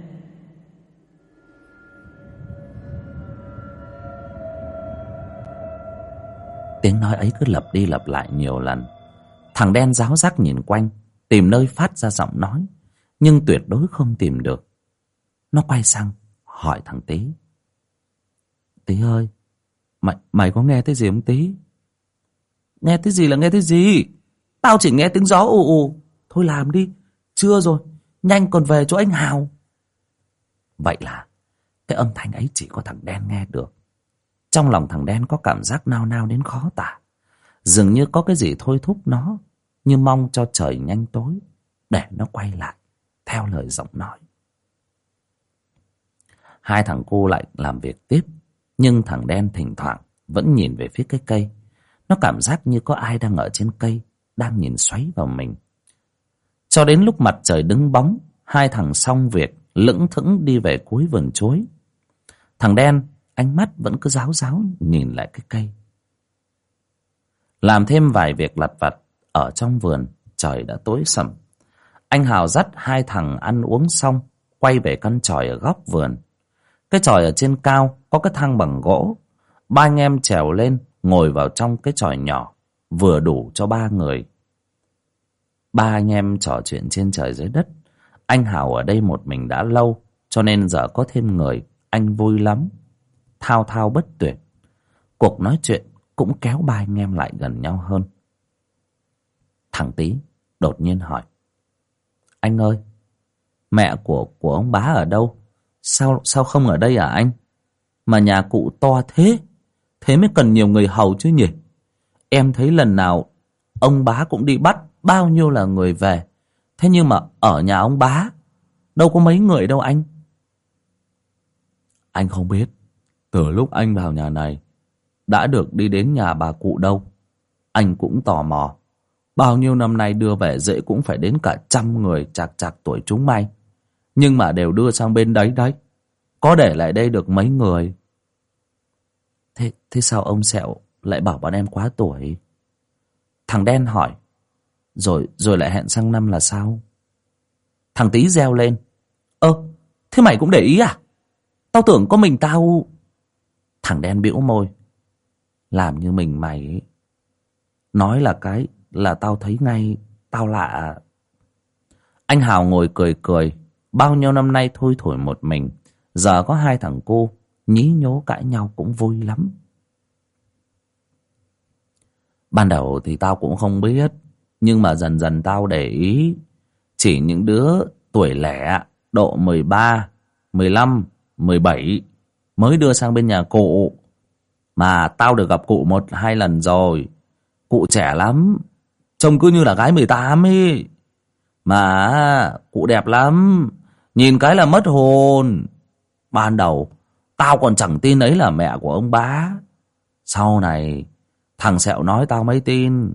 Speaker 1: Tiếng nói ấy cứ lặp đi lặp lại nhiều lần. Thằng đen ráo rác nhìn quanh, tìm nơi phát ra giọng nói, nhưng tuyệt đối không tìm được. Nó quay sang hỏi thằng Tí. Tí ơi, mày có nghe thấy gì không Tí? Nghe thấy gì là nghe thấy gì? Tao chỉ nghe tiếng gió ù ù. Thôi làm đi, trưa rồi, nhanh còn về chỗ anh Hào. Vậy là cái âm thanh ấy chỉ có thằng đen nghe được. Trong lòng thằng đen có cảm giác nao nao đến khó tả. Dường như có cái gì thôi thúc nó, như mong cho trời nhanh tối để nó quay lại theo lời giọng nói. Hai thằng cu lại làm việc tiếp, nhưng thằng đen thỉnh thoảng vẫn nhìn về phía cái cây. Nó cảm giác như có ai đang ở trên cây, đang nhìn xoáy vào mình. Cho đến lúc mặt trời đứng bóng, hai thằng xong việc lững thững đi về cuối vườn chuối. Thằng đen ánh mắt vẫn cứ ráo ráo nhìn lại cái cây. Làm thêm vài việc lặt vặt ở trong vườn, trời đã tối sầm. Anh Hào dắt hai thằng ăn uống xong, quay về căn chòi ở góc vườn. Cái chòi ở trên cao có cái thang bằng gỗ. Ba anh em trèo lên, ngồi vào trong cái chòi nhỏ, vừa đủ cho ba người. Ba anh em trò chuyện trên trời dưới đất. Anh Hào ở đây một mình đã lâu, cho nên giờ có thêm người, anh vui lắm, thao thao bất tuyệt. Cuộc nói chuyện cũng kéo ba anh em lại gần nhau hơn. Thằng Tí đột nhiên hỏi. Anh ơi, mẹ của ông bá ở đâu? Sao không ở đây à anh? Mà nhà cụ to thế, thế mới cần nhiều người hầu chứ nhỉ? Em thấy lần nào ông bá cũng đi bắt bao nhiêu là người về. Thế nhưng mà ở nhà ông bá đâu có mấy người đâu anh. Anh không biết, từ lúc anh vào nhà này đã được đi đến nhà bà cụ đâu. Anh cũng tò mò. Bao nhiêu năm nay đưa về dễ cũng phải đến cả 100 người chạc chạc tuổi chúng mày. Nhưng mà đều đưa sang bên đấy đấy. Có để lại đây được mấy người. Thế sao ông Sẹo lại bảo bọn em quá tuổi? Thằng đen hỏi. Rồi lại hẹn sang năm là sao? Thằng Tí reo lên. Thế mày cũng để ý à? Tao tưởng có mình tao. Thằng đen bĩu môi. Làm như mình mày ấy. Nói là cái là tao thấy ngay. Tao lạ. Anh Hào ngồi cười cười. Bao nhiêu năm nay thui thổi một mình, giờ có hai thằng cô nhí nhố cãi nhau cũng vui lắm. Ban đầu thì tao cũng không biết, nhưng mà dần dần tao để ý. Chỉ những đứa tuổi lẻ, độ 13, 15, 17 mới đưa sang bên nhà cụ. Mà tao được gặp cụ 1-2 lần rồi. Cụ trẻ lắm, trông cứ như là gái 18 ấy. Mà cụ đẹp lắm, nhìn cái là mất hồn. Ban đầu tao còn chẳng tin ấy là mẹ của ông bá. Sau này thằng Sẹo nói tao mới tin.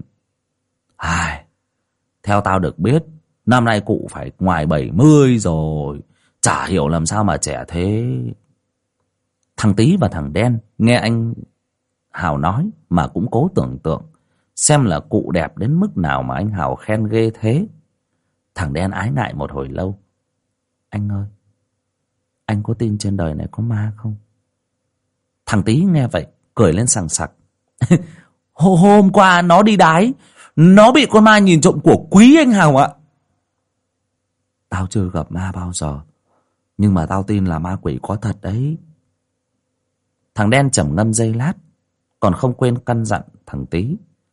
Speaker 1: Theo tao được biết, năm nay cụ phải ngoài 70 rồi. Chả hiểu làm sao mà trẻ thế. Thằng Tí và thằng Đen nghe anh Hào nói mà cũng cố tưởng tượng xem là cụ đẹp đến mức nào mà anh Hào khen ghê thế. Thằng Đen ái ngại một hồi lâu. Anh ơi, anh có tin trên đời này có ma không? Thằng Tí nghe vậy cười lên sằng sặc. Hôm qua nó đi đái, nó bị con ma nhìn trộm của quý anh Hào ạ. Tao chưa gặp ma bao giờ, nhưng mà tao tin là ma quỷ có thật đấy. Thằng Đen trầm ngâm giây lát, còn không quên căn dặn thằng Tí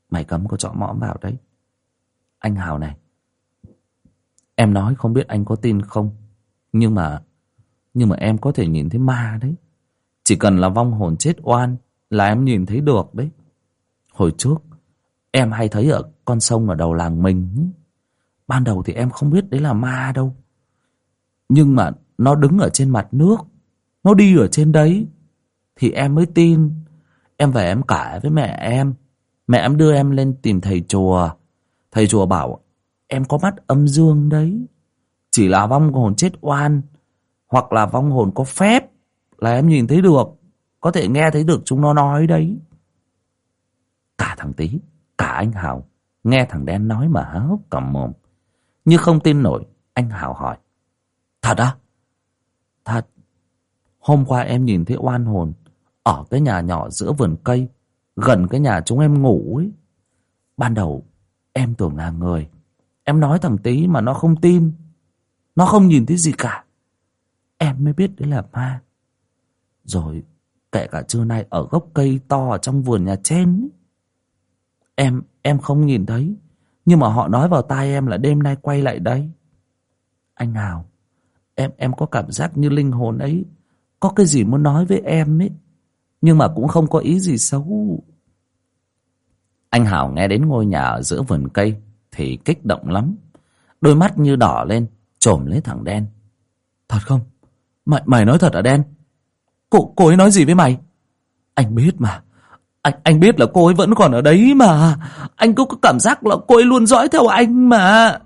Speaker 1: Mày cấm có chọ mõm vào đấy. Anh Hào này, em nói không biết anh có tin không, nhưng mà em có thể nhìn thấy ma đấy. Chỉ cần là vong hồn chết oan là em nhìn thấy được đấy. Hồi trước em hay thấy ở con sông ở đầu làng mình ấy. Ban đầu thì em không biết đấy là ma đâu, nhưng mà nó đứng ở trên mặt nước, nó đi ở trên đấy thì em mới tin. Em về em kể với mẹ em. Mẹ em đưa em lên tìm thầy chùa. Thầy chùa bảo em có mắt âm dương đấy, chỉ là vong hồn chết oan hoặc là vong hồn có phép là em nhìn thấy được, có thể nghe thấy được chúng nó nói đấy. Cả thằng Tý, cả anh Hào nghe thằng Đen nói mà há hốc cả mồm. Như không tin nổi, anh Hào hỏi: Thật á? Thật. Hôm qua em nhìn thấy oan hồn ở cái nhà nhỏ giữa vườn cây, gần cái nhà chúng em ngủ ấy. Ban đầu em tưởng là người. Em nói thằng Tý mà nó không tin. Nó không nhìn thấy gì cả. Em mới biết đấy là ma. Rồi kể cả trưa nay ở gốc cây to ở trong vườn nhà trên ấy, em không nhìn thấy, nhưng mà họ nói vào tai em là đêm nay quay lại đây. Anh Hào, em có cảm giác như linh hồn ấy có cái gì muốn nói với em ấy, nhưng mà cũng không có ý gì xấu. Anh Hào nghe đến ngôi nhà ở giữa vườn cây thì kích động lắm. Đôi mắt như đỏ lên, chồm lấy thằng Đen. Thật không? Mày nói thật à Đen? Cô ấy nói gì với mày? Anh biết mà. Anh biết là cô ấy vẫn còn ở đấy mà. Anh có cảm giác là cô ấy luôn dõi theo anh mà.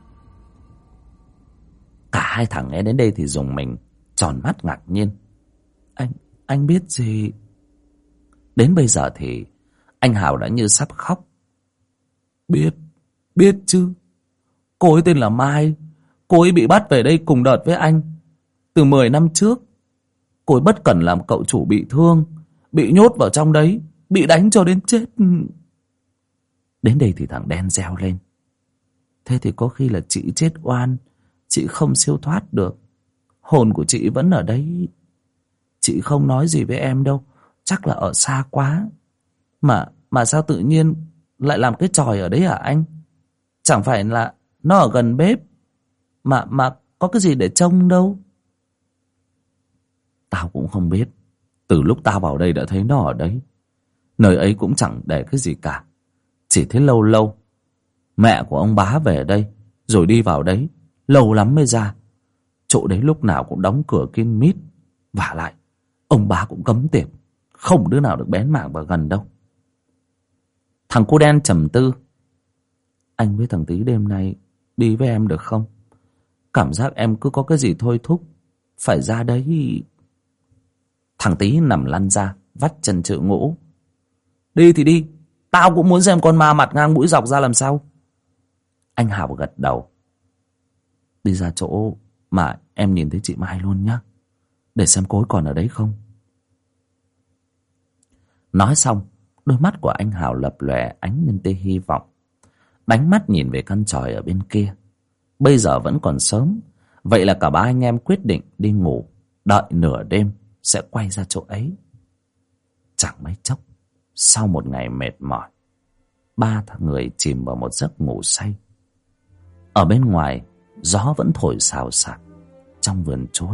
Speaker 1: Cả hai thằng nghe đến đây thì rùng mình, tròn mắt ngạc nhiên. Anh biết gì? Đến bây giờ thì anh Hào đã như sắp khóc. Biết chứ. Cô ấy tên là Mai. Cô ấy bị bắt về đây cùng đợt với anh từ 10 năm trước. Cô ấy bất cẩn làm cậu chủ bị thương, bị nhốt vào trong đấy, bị đánh cho đến chết. Đến đây thì thằng Đen reo lên. Thế thì có khi là chị chết oan, chị không siêu thoát được. Hồn của chị vẫn ở đấy. Chị không nói gì với em đâu, chắc là ở xa quá. Mà sao tự nhiên lại làm cái chòi ở đấy hả anh? Chẳng phải là nó ở gần bếp mà có cái gì để trông đâu. Tao cũng không biết. Từ lúc tao vào đây đã thấy nó ở đấy. Nơi ấy cũng chẳng để cái gì cả. Chỉ thấy lâu lâu mẹ của ông bá về đây rồi đi vào đấy, lâu lắm mới ra. Chỗ đấy lúc nào cũng đóng cửa kín mít. Vả lại ông bá cũng cấm tiệc, không đứa nào được bén mảng vào gần đâu. Thằng cu Đen trầm tư. Anh với thằng Tý đêm nay đi với em được không? Cảm giác em cứ có cái gì thôi thúc phải ra đấy. Thằng Tý nằm lăn ra, vắt chân chữ ngũ. Đi thì đi, tao cũng muốn xem con ma mặt ngang mũi dọc ra làm sao. Anh Hào gật đầu. Đi ra chỗ mà em nhìn thấy chị Mai luôn nhá, để xem cô ấy còn ở đấy không. Nói xong, đôi mắt của anh Hào lập lòe ánh lên tia hy vọng. Đánh mắt nhìn về căn chòi ở bên kia. Bây giờ vẫn còn sớm, vậy là cả ba anh em quyết định đi ngủ, đợi nửa đêm sẽ quay ra chỗ ấy. Chẳng mấy chốc, sau một ngày mệt mỏi, ba thằng người chìm vào một giấc ngủ say. Ở bên ngoài, gió vẫn thổi xào xạc trong vườn chuối.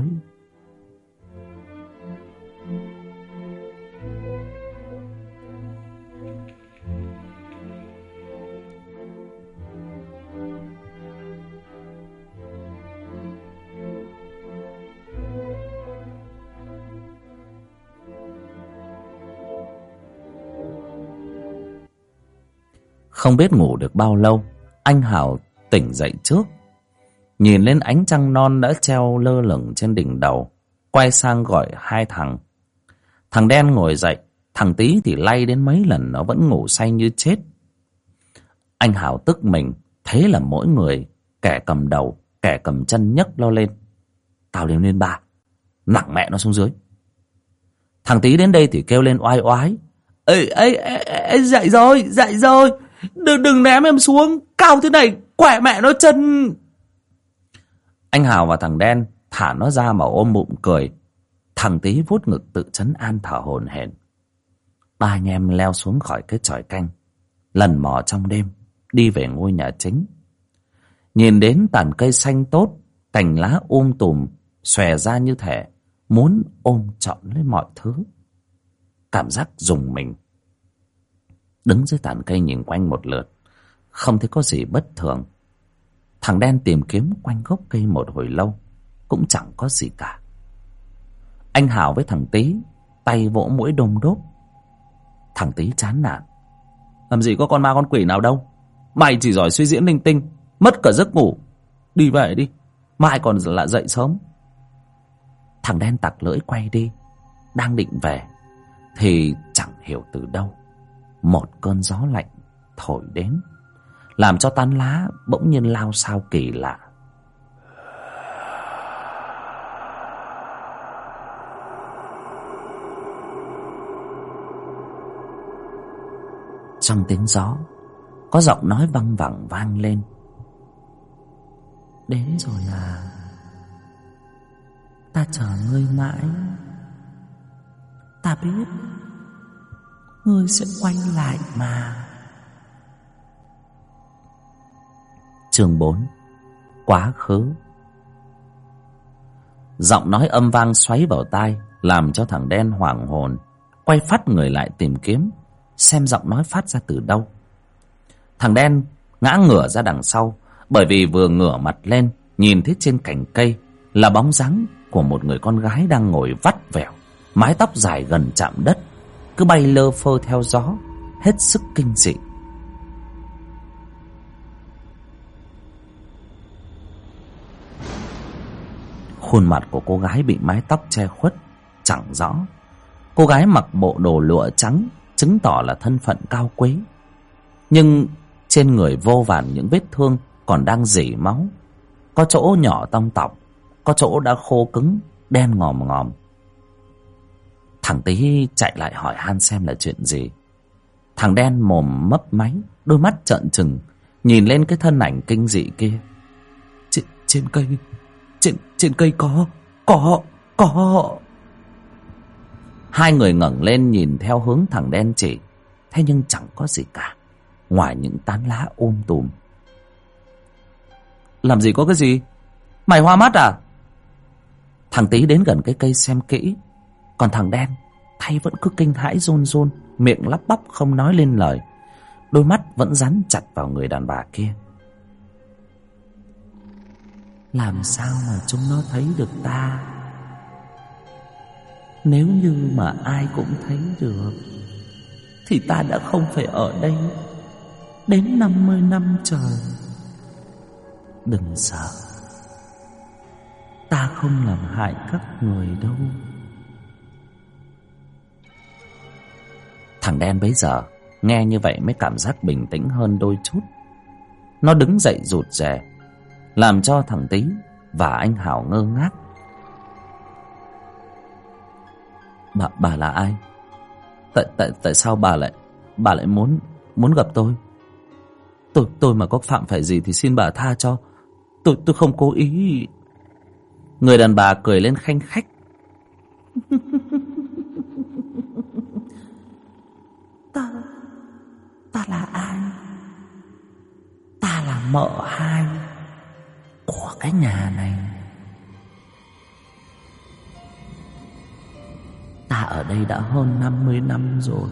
Speaker 1: Không biết ngủ được bao lâu, anh Hào tỉnh dậy trước. Nhìn lên ánh trăng non đã treo lơ lửng trên đỉnh đầu, quay sang gọi hai thằng. Thằng Đen ngồi dậy, thằng Tý thì lay đến mấy lần nó vẫn ngủ say như chết. Anh Hào tức mình, thế là mỗi người, kẻ cầm đầu, kẻ cầm chân nhấc lo lên. Tao đếm lên 3, nặng mẹ nó xuống dưới. Thằng Tý đến đây thì kêu lên oai oái. Ê, dậy rồi, đừng ném em xuống, cao thế này, quẹ mẹ nó chân. Anh Hào và thằng Đen thả nó ra mà ôm bụng cười. Thằng Tý vuốt ngực tự trấn an thở hổn hển. Ba anh em leo xuống khỏi cái chòi canh, lần mò trong đêm đi về ngôi nhà chính. Nhìn đến tàn cây xanh tốt, cành lá tùm xòe ra như thể muốn ôm trọn lấy mọi thứ. Cảm giác rùng mình. Đứng dưới tàn cây nhìn quanh một lượt, không thấy có gì bất thường. Thằng đen tìm kiếm quanh gốc cây một hồi lâu, cũng chẳng có gì cả. Anh Hào với thằng Tý tay vỗ mũi đôm đốp. Thằng Tý chán nản: làm gì có con ma con quỷ nào đâu, mày chỉ giỏi suy diễn linh tinh, mất cả giấc ngủ. Đi về đi, mai còn lại dậy sớm. Thằng đen tặc lưỡi quay đi. Đang định về thì chẳng hiểu từ đâu một cơn gió lạnh thổi đến, làm cho tán lá bỗng nhiên lao xao kỳ lạ. Trong tiếng gió có giọng nói văng vẳng vang lên: đến rồi à, ta chờ ngươi mãi. Ta biết ngươi sẽ quay lại mà. Chương 4: Quá khứ. Giọng nói âm vang xoáy vào tai, làm cho thằng đen hoảng hồn, quay phắt người lại tìm kiếm xem giọng nói phát ra từ đâu. Thằng đen ngã ngửa ra đằng sau, bởi vì vừa ngửa mặt lên nhìn thấy trên cành cây là bóng dáng của một người con gái đang ngồi vắt vẻo, mái tóc dài gần chạm đất, cứ bay lơ phơ theo gió, hết sức kinh dị. Khuôn mặt của cô gái bị mái tóc che khuất chẳng rõ. Cô gái mặc bộ đồ lụa trắng, chứng tỏ là thân phận cao quý, nhưng trên người vô vàn những vết thương còn đang rỉ máu. Có chỗ nhỏ tông tọc, có chỗ đã khô cứng, đen ngòm ngòm. Thằng Tý chạy lại hỏi han xem là chuyện gì. Thằng đen mồm mấp máy, đôi mắt trợn trừng nhìn lên cái thân ảnh kinh dị kia. Trên cây, trên cây có. Hai người ngẩng lên nhìn theo hướng thằng đen chỉ, thế nhưng chẳng có gì cả, ngoài những tán lá tùm. Làm gì có cái gì? Mày hoa mắt à? Thằng Tý đến gần cái cây xem kỹ, còn thằng đen thay vẫn cứ kinh hãi run run, miệng lắp bắp không nói lên lời, đôi mắt vẫn dán chặt vào người đàn bà kia. Làm sao mà chúng nó thấy được ta? Nếu như mà ai cũng thấy được thì ta đã không phải ở đây đến 50 năm trời. Đừng sợ, ta không làm hại các người đâu. Thằng đen bấy giờ nghe như vậy mới cảm giác bình tĩnh hơn đôi chút. Nó đứng dậy rụt rè, làm cho thằng Tý và anh Hào ngơ ngác. Bà là ai? Tại sao bà lại muốn gặp tôi? Tôi mà có phạm phải gì thì xin bà tha cho. Tôi không cố ý. Người đàn bà cười lên khanh khách. Ta là ai? Ta là mợ hai của cái nhà này. Ta ở đây đã hơn 50 năm rồi.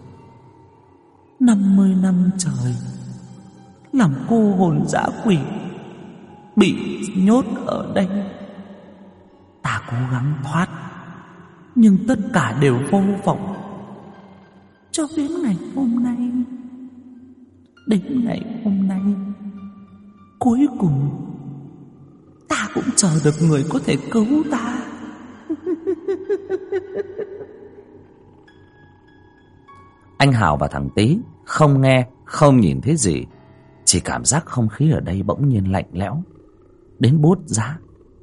Speaker 1: 50 năm trời làm cô hồn dã quỷ, bị nhốt ở đây. Ta cố gắng thoát, nhưng tất cả đều vô vọng. Cho đến ngày hôm nay, cuối cùng ta cũng chờ được người có thể cứu ta. Anh Hào và thằng Tý không nghe, không nhìn thấy gì, chỉ cảm giác không khí ở đây bỗng nhiên lạnh lẽo đến buốt giá.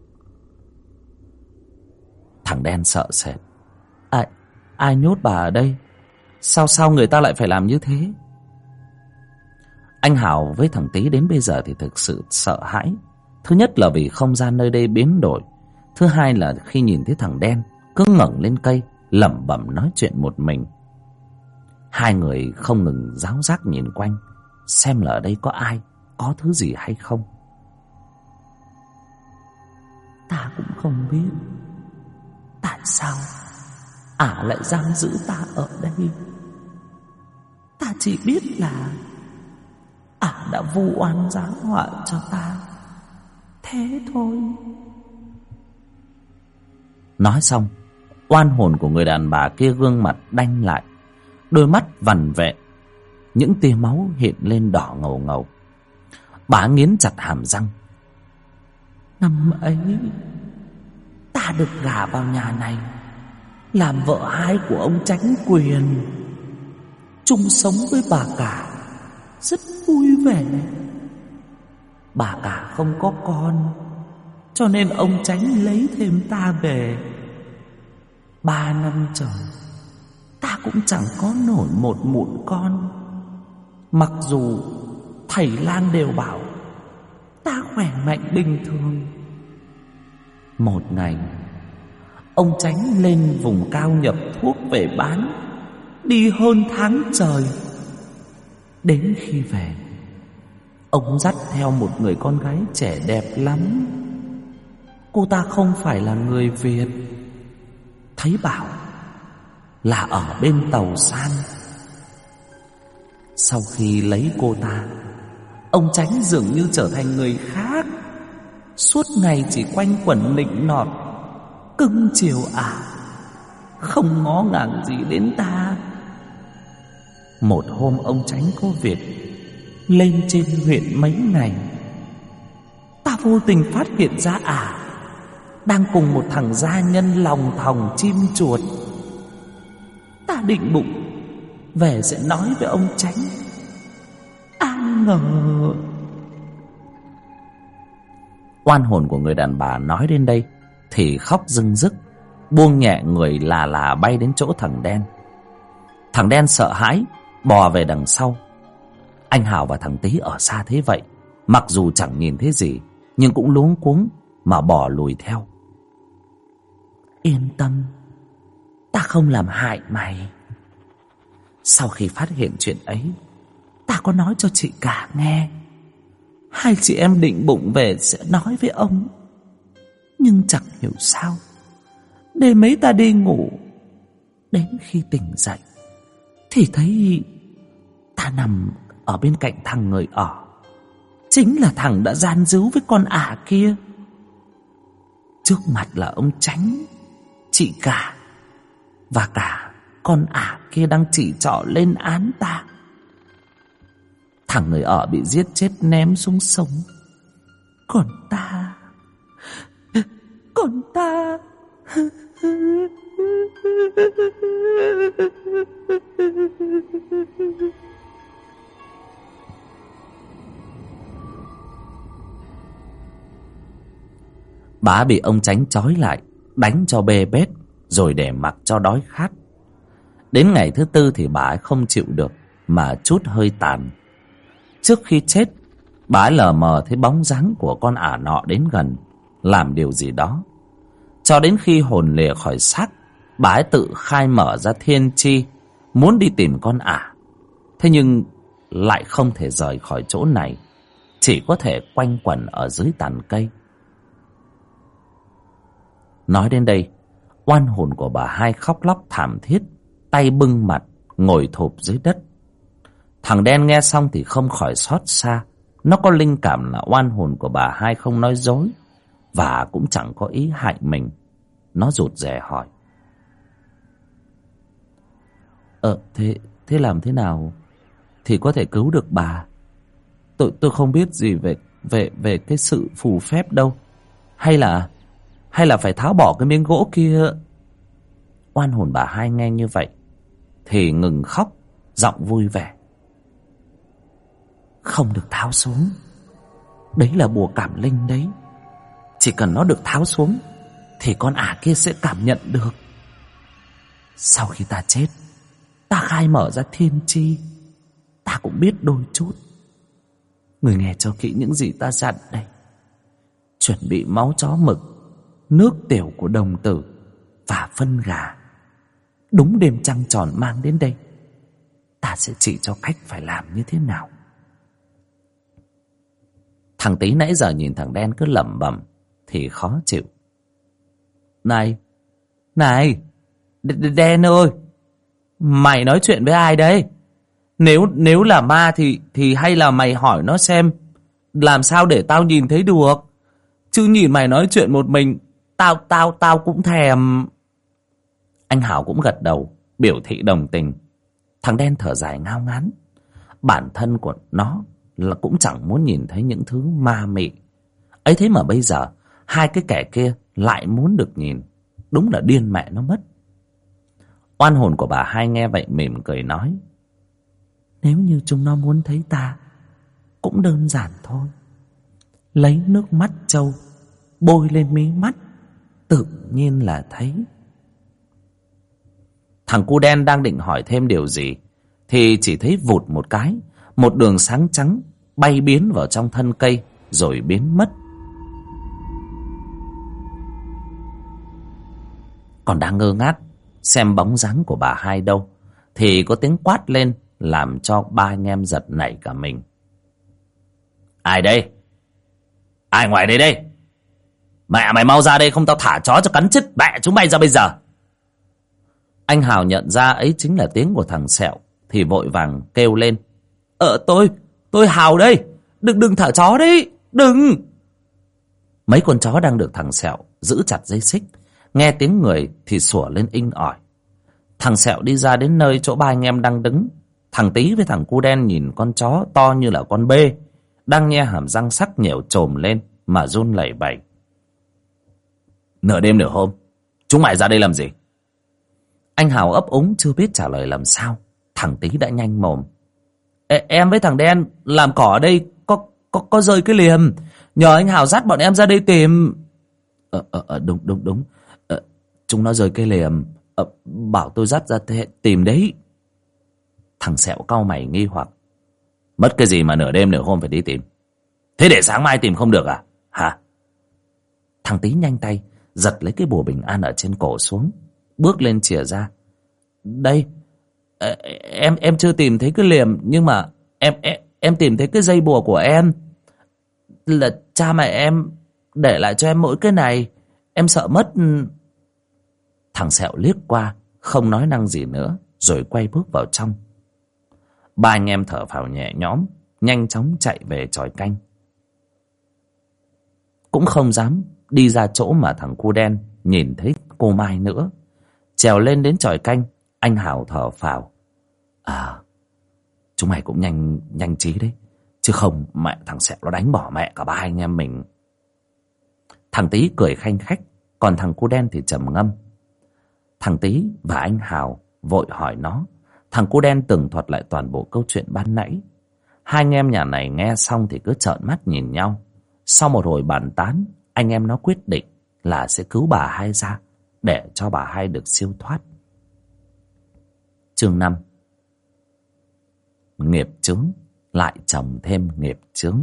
Speaker 1: Thằng đen sợ sệt. Ai nhốt bà ở đây? Sao người ta lại phải làm như thế? Anh Hào với thằng Tý đến bây giờ thì thực sự sợ hãi. Thứ nhất là vì không gian nơi đây biến đổi, thứ hai là khi nhìn thấy thằng đen cứ ngẩng lên cây lẩm bẩm nói chuyện một mình. Hai người không ngừng ráo rác nhìn quanh, xem là ở đây có ai, có thứ gì hay không. Ta cũng không biết tại sao ả lại giam giữ ta ở đây. Ta chỉ biết là ả đã vu oan giá họa cho ta, thế thôi. Nói xong, oan hồn của người đàn bà kia gương mặt đanh lại, đôi mắt vằn vện, những tia máu hiện lên đỏ ngầu ngầu. Bà nghiến chặt hàm răng. Năm ấy ta được gả vào nhà này, làm vợ hai của ông Chánh Quyền, chung sống với bà cả rất vui vẻ. Bà cả không có con, cho nên ông Chánh lấy thêm ta về. 3 năm trời ta cũng chẳng có nổi một mụn con. Mặc dù thầy lang đều bảo ta khỏe mạnh bình thường. Một ngày, ông Chánh lên vùng cao nhập thuốc về bán, đi hơn tháng trời. Đến khi về, ông dắt theo một người con gái trẻ đẹp lắm. Cô ta không phải là người Việt, thấy bảo là ở bên Tàu San. Sau khi lấy cô ta, ông Chánh dường như trở thành người khác, suốt ngày chỉ quanh quẩn nịnh nọt, cưng chiều ả, không ngó ngàng gì đến ta. Một hôm ông Chánh có việc lên trên huyện mấy ngày, ta vô tình phát hiện ra ả đang cùng một thằng gia nhân lòng thòng chim chuột. Ta định bụng về sẽ nói với ông Chánh, ai ngờ. Oan hồn của người đàn bà nói đến đây thì khóc rưng rức, buông nhẹ người là bay đến chỗ thằng đen. Thằng đen sợ hãi bò về đằng sau. Anh Hào và thằng Tý ở xa thế vậy, mặc dù chẳng nhìn thấy gì nhưng cũng luống cuống mà bò lùi theo. Yên tâm, ta không làm hại mày. Sau khi phát hiện chuyện ấy, ta có nói cho chị cả nghe. Hai chị em định bụng về sẽ nói với ông. Nhưng chẳng hiểu sao, đêm ấy ta đi ngủ, đến khi tỉnh dậy thì thấy ta nằm ở bên cạnh thằng người ở. Chính là thằng đã gian díu với con ả kia. Trước mặt là ông Chánh, chị cả và cả con ả kia đang chỉ trỏ lên án ta. Thằng người ở bị giết chết ném xuống sông. Còn ta Bá bị ông Chánh trói lại, đánh cho bê bết, rồi để mặc cho đói khát. Đến ngày thứ 4 thì bà ấy không chịu được mà trút hơi tàn. Trước khi chết, bà ấy lờ mờ thấy bóng dáng của con ả nọ đến gần, làm điều gì đó. Cho đến khi hồn lìa khỏi xác, bà ấy tự khai mở ra thiên chi, muốn đi tìm con ả. Thế nhưng lại không thể rời khỏi chỗ này, chỉ có thể quanh quẩn ở dưới tàn cây. Nói đến đây, oan hồn của bà hai khóc lóc thảm thiết, tay bưng mặt, ngồi thụp dưới đất. Thằng đen nghe xong thì không khỏi xót xa. Nó có linh cảm là oan hồn của bà hai không nói dối, và cũng chẳng có ý hại mình. Nó rụt rè hỏi: Thế làm thế nào thì có thể cứu được bà? Tôi không biết gì về cái sự phù phép đâu. Hay là phải tháo bỏ cái miếng gỗ kia? Oan hồn bà hai nghe như vậy thì ngừng khóc, giọng vui vẻ: Không được tháo xuống. Đấy là bùa cảm linh đấy. Chỉ cần nó được tháo xuống thì con ả kia sẽ cảm nhận được. Sau khi ta chết, ta khai mở ra thiên chi, ta cũng biết đôi chút. Người nghe cho kỹ những gì ta dặn đây. Chuẩn bị máu chó mực, nước tiểu của đồng tử và phân gà. Đúng đêm trăng tròn mang đến đây, ta sẽ chỉ cho cách phải làm như thế nào. Thằng Tí nãy giờ nhìn thằng Đen cứ lẩm bẩm thì khó chịu. Này, này, Đen ơi, mày nói chuyện với ai đấy? Nếu là ma thì hay là mày hỏi nó xem làm sao để tao nhìn thấy được. Chứ nhìn mày nói chuyện một mình, tao cũng thèm. Anh Hảo cũng gật đầu, biểu thị đồng tình. Thằng Đen thở dài ngao ngán. Bản thân của nó là cũng chẳng muốn nhìn thấy những thứ ma mị ấy, thế mà bây giờ hai cái kẻ kia lại muốn được nhìn. Đúng là điên mẹ nó mất. Oan hồn của bà Hai nghe vậy mỉm cười nói: nếu như chúng nó muốn thấy ta, cũng đơn giản thôi. Lấy nước mắt trâu bôi lên mí mắt, tự nhiên là thấy. Thằng cu đen đang định hỏi thêm điều gì thì chỉ thấy vụt một cái, một đường sáng trắng bay biến vào trong thân cây rồi biến mất. Còn đang ngơ ngác xem bóng dáng của bà Hai đâu thì có tiếng quát lên làm cho ba anh em giật nảy cả mình. Ai đây? Ai ngoài đây đây? Mẹ mày mau ra đây, không tao thả chó cho cắn chết mẹ chúng mày ra bây giờ. Anh Hào nhận ra ấy chính là tiếng của thằng Sẹo thì vội vàng kêu lên: tôi Hào đây, đừng thả chó đấy, đừng. Mấy con chó đang được thằng Sẹo giữ chặt dây xích nghe tiếng người thì sủa lên inh ỏi. Thằng Sẹo đi ra đến nơi chỗ ba anh em đang đứng. Thằng Tí với thằng cu đen nhìn con chó to như là con bê đang nhe hàm răng sắc nhẻo trồm lên mà run lẩy bẩy. Nửa đêm nửa hôm chúng mày ra đây làm gì? Anh Hào ấp úng chưa biết trả lời làm sao. Thằng Tí đã nhanh mồm: Em với thằng Đen làm cỏ ở đây có rơi cái liềm, nhờ anh Hào dắt bọn em ra đây tìm. Đúng. Chúng nó rơi cái liềm, bảo tôi dắt ra tìm đấy. Thằng Sẹo cau mày nghi hoặc: mất cái gì mà nửa đêm nửa hôm phải đi tìm? Thế để sáng mai tìm không được à? Hả? Thằng Tí nhanh tay giật lấy cái bùa bình an ở trên cổ xuống, bước lên chìa ra. Đây, em chưa tìm thấy cái liềm, nhưng mà em tìm thấy cái dây bùa của em. Là cha mẹ em để lại cho em mỗi cái này, em sợ mất. Thằng Sẹo liếc qua không nói năng gì nữa rồi quay bước vào trong. Ba anh em thở phào nhẹ nhõm, nhanh chóng chạy về chòi canh. Cũng không dám đi ra chỗ mà thằng cu đen nhìn thấy cô Mai nữa. Trèo lên đến chòi canh, anh Hào thở phào: chúng mày cũng nhanh trí đấy, chứ không mẹ thằng Sẹo nó đánh bỏ mẹ cả ba anh em mình. Thằng Tí cười khanh khách, còn thằng cu đen thì trầm ngâm. Thằng Tí và anh Hào vội hỏi nó. Thằng cu đen tường thuật lại toàn bộ câu chuyện ban nãy. Hai anh em nhà này nghe xong thì cứ trợn mắt nhìn nhau. Sau một hồi bàn tán, anh em nó quyết định là sẽ cứu bà Hai ra để cho bà Hai được siêu thoát. Chương 5. Nghiệp chướng lại chồng thêm nghiệp chướng.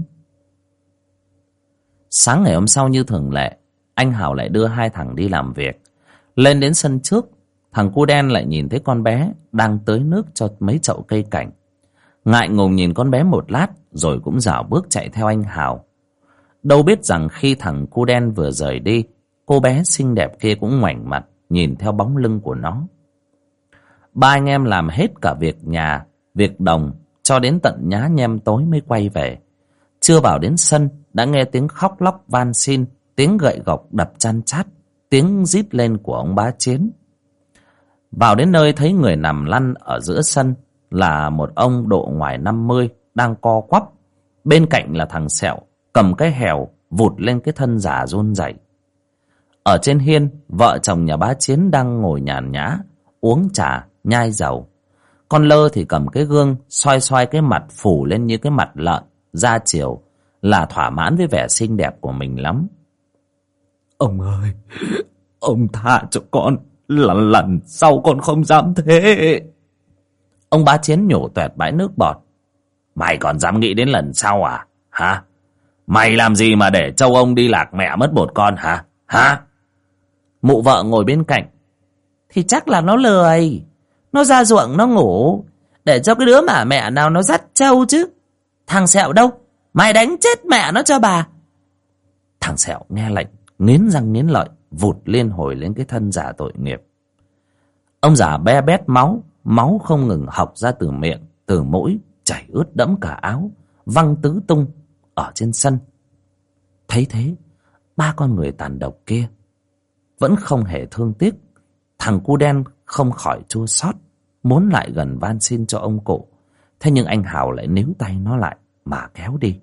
Speaker 1: Sáng ngày hôm sau như thường lệ, anh Hào lại đưa hai thằng đi làm việc. Lên đến sân trước, thằng cu đen lại nhìn thấy con bé đang tưới nước cho mấy chậu cây cảnh. Ngại ngùng nhìn con bé một lát rồi cũng rảo bước chạy theo anh Hào. Đâu biết rằng khi thằng cu đen vừa rời đi, cô bé xinh đẹp kia cũng ngoảnh mặt nhìn theo bóng lưng của nó. Ba anh em làm hết cả việc nhà, việc đồng cho đến tận nhá nhem tối mới quay về. Chưa vào đến sân đã nghe tiếng khóc lóc van xin, tiếng gậy gộc đập chan chát, tiếng rít lên của ông bá Chiến. Vào đến nơi thấy người nằm lăn ở giữa sân là một ông độ ngoài 50 đang co quắp. Bên cạnh là thằng Sẹo cầm cái hèo vụt lên cái thân già run rẩy. Ở trên hiên, vợ chồng nhà bá Chiến đang ngồi nhàn nhã uống trà nhai dầu. Con Lơ thì cầm cái gương xoay xoay cái mặt phủ lên như cái mặt lợn ra chiều, là thỏa mãn với vẻ xinh đẹp của mình lắm. Ông ơi, ông tha cho con, lần sau con không dám thế. Ông bá Chiến nhổ toẹt bãi nước bọt. Mày còn dám nghĩ đến lần sau à? Hả? Mày làm gì mà để trâu ông đi lạc mẹ mất một con hả? Hả? Mụ vợ ngồi bên cạnh. Thì chắc là nó lười, nó ra ruộng nó ngủ. để cho cái đứa mà mẹ nào nó dắt trâu chứ. Thằng Sẹo đâu, mày đánh chết mẹ nó cho bà. Thằng Sẹo nghe lệnh, nghiến răng nghiến lợi, vụt liên hồi lên cái thân già tội nghiệp. Ông già be bét máu, máu không ngừng hộc ra từ miệng, từ mũi, chảy ướt đẫm cả áo, văng tứ tung ở trên sân. Thấy thế, ba con người tàn độc kia vẫn không hề thương tiếc. Thằng cu đen không khỏi chua xót, muốn lại gần van xin cho ông cụ. Thế nhưng anh Hào lại níu tay nó lại mà kéo đi.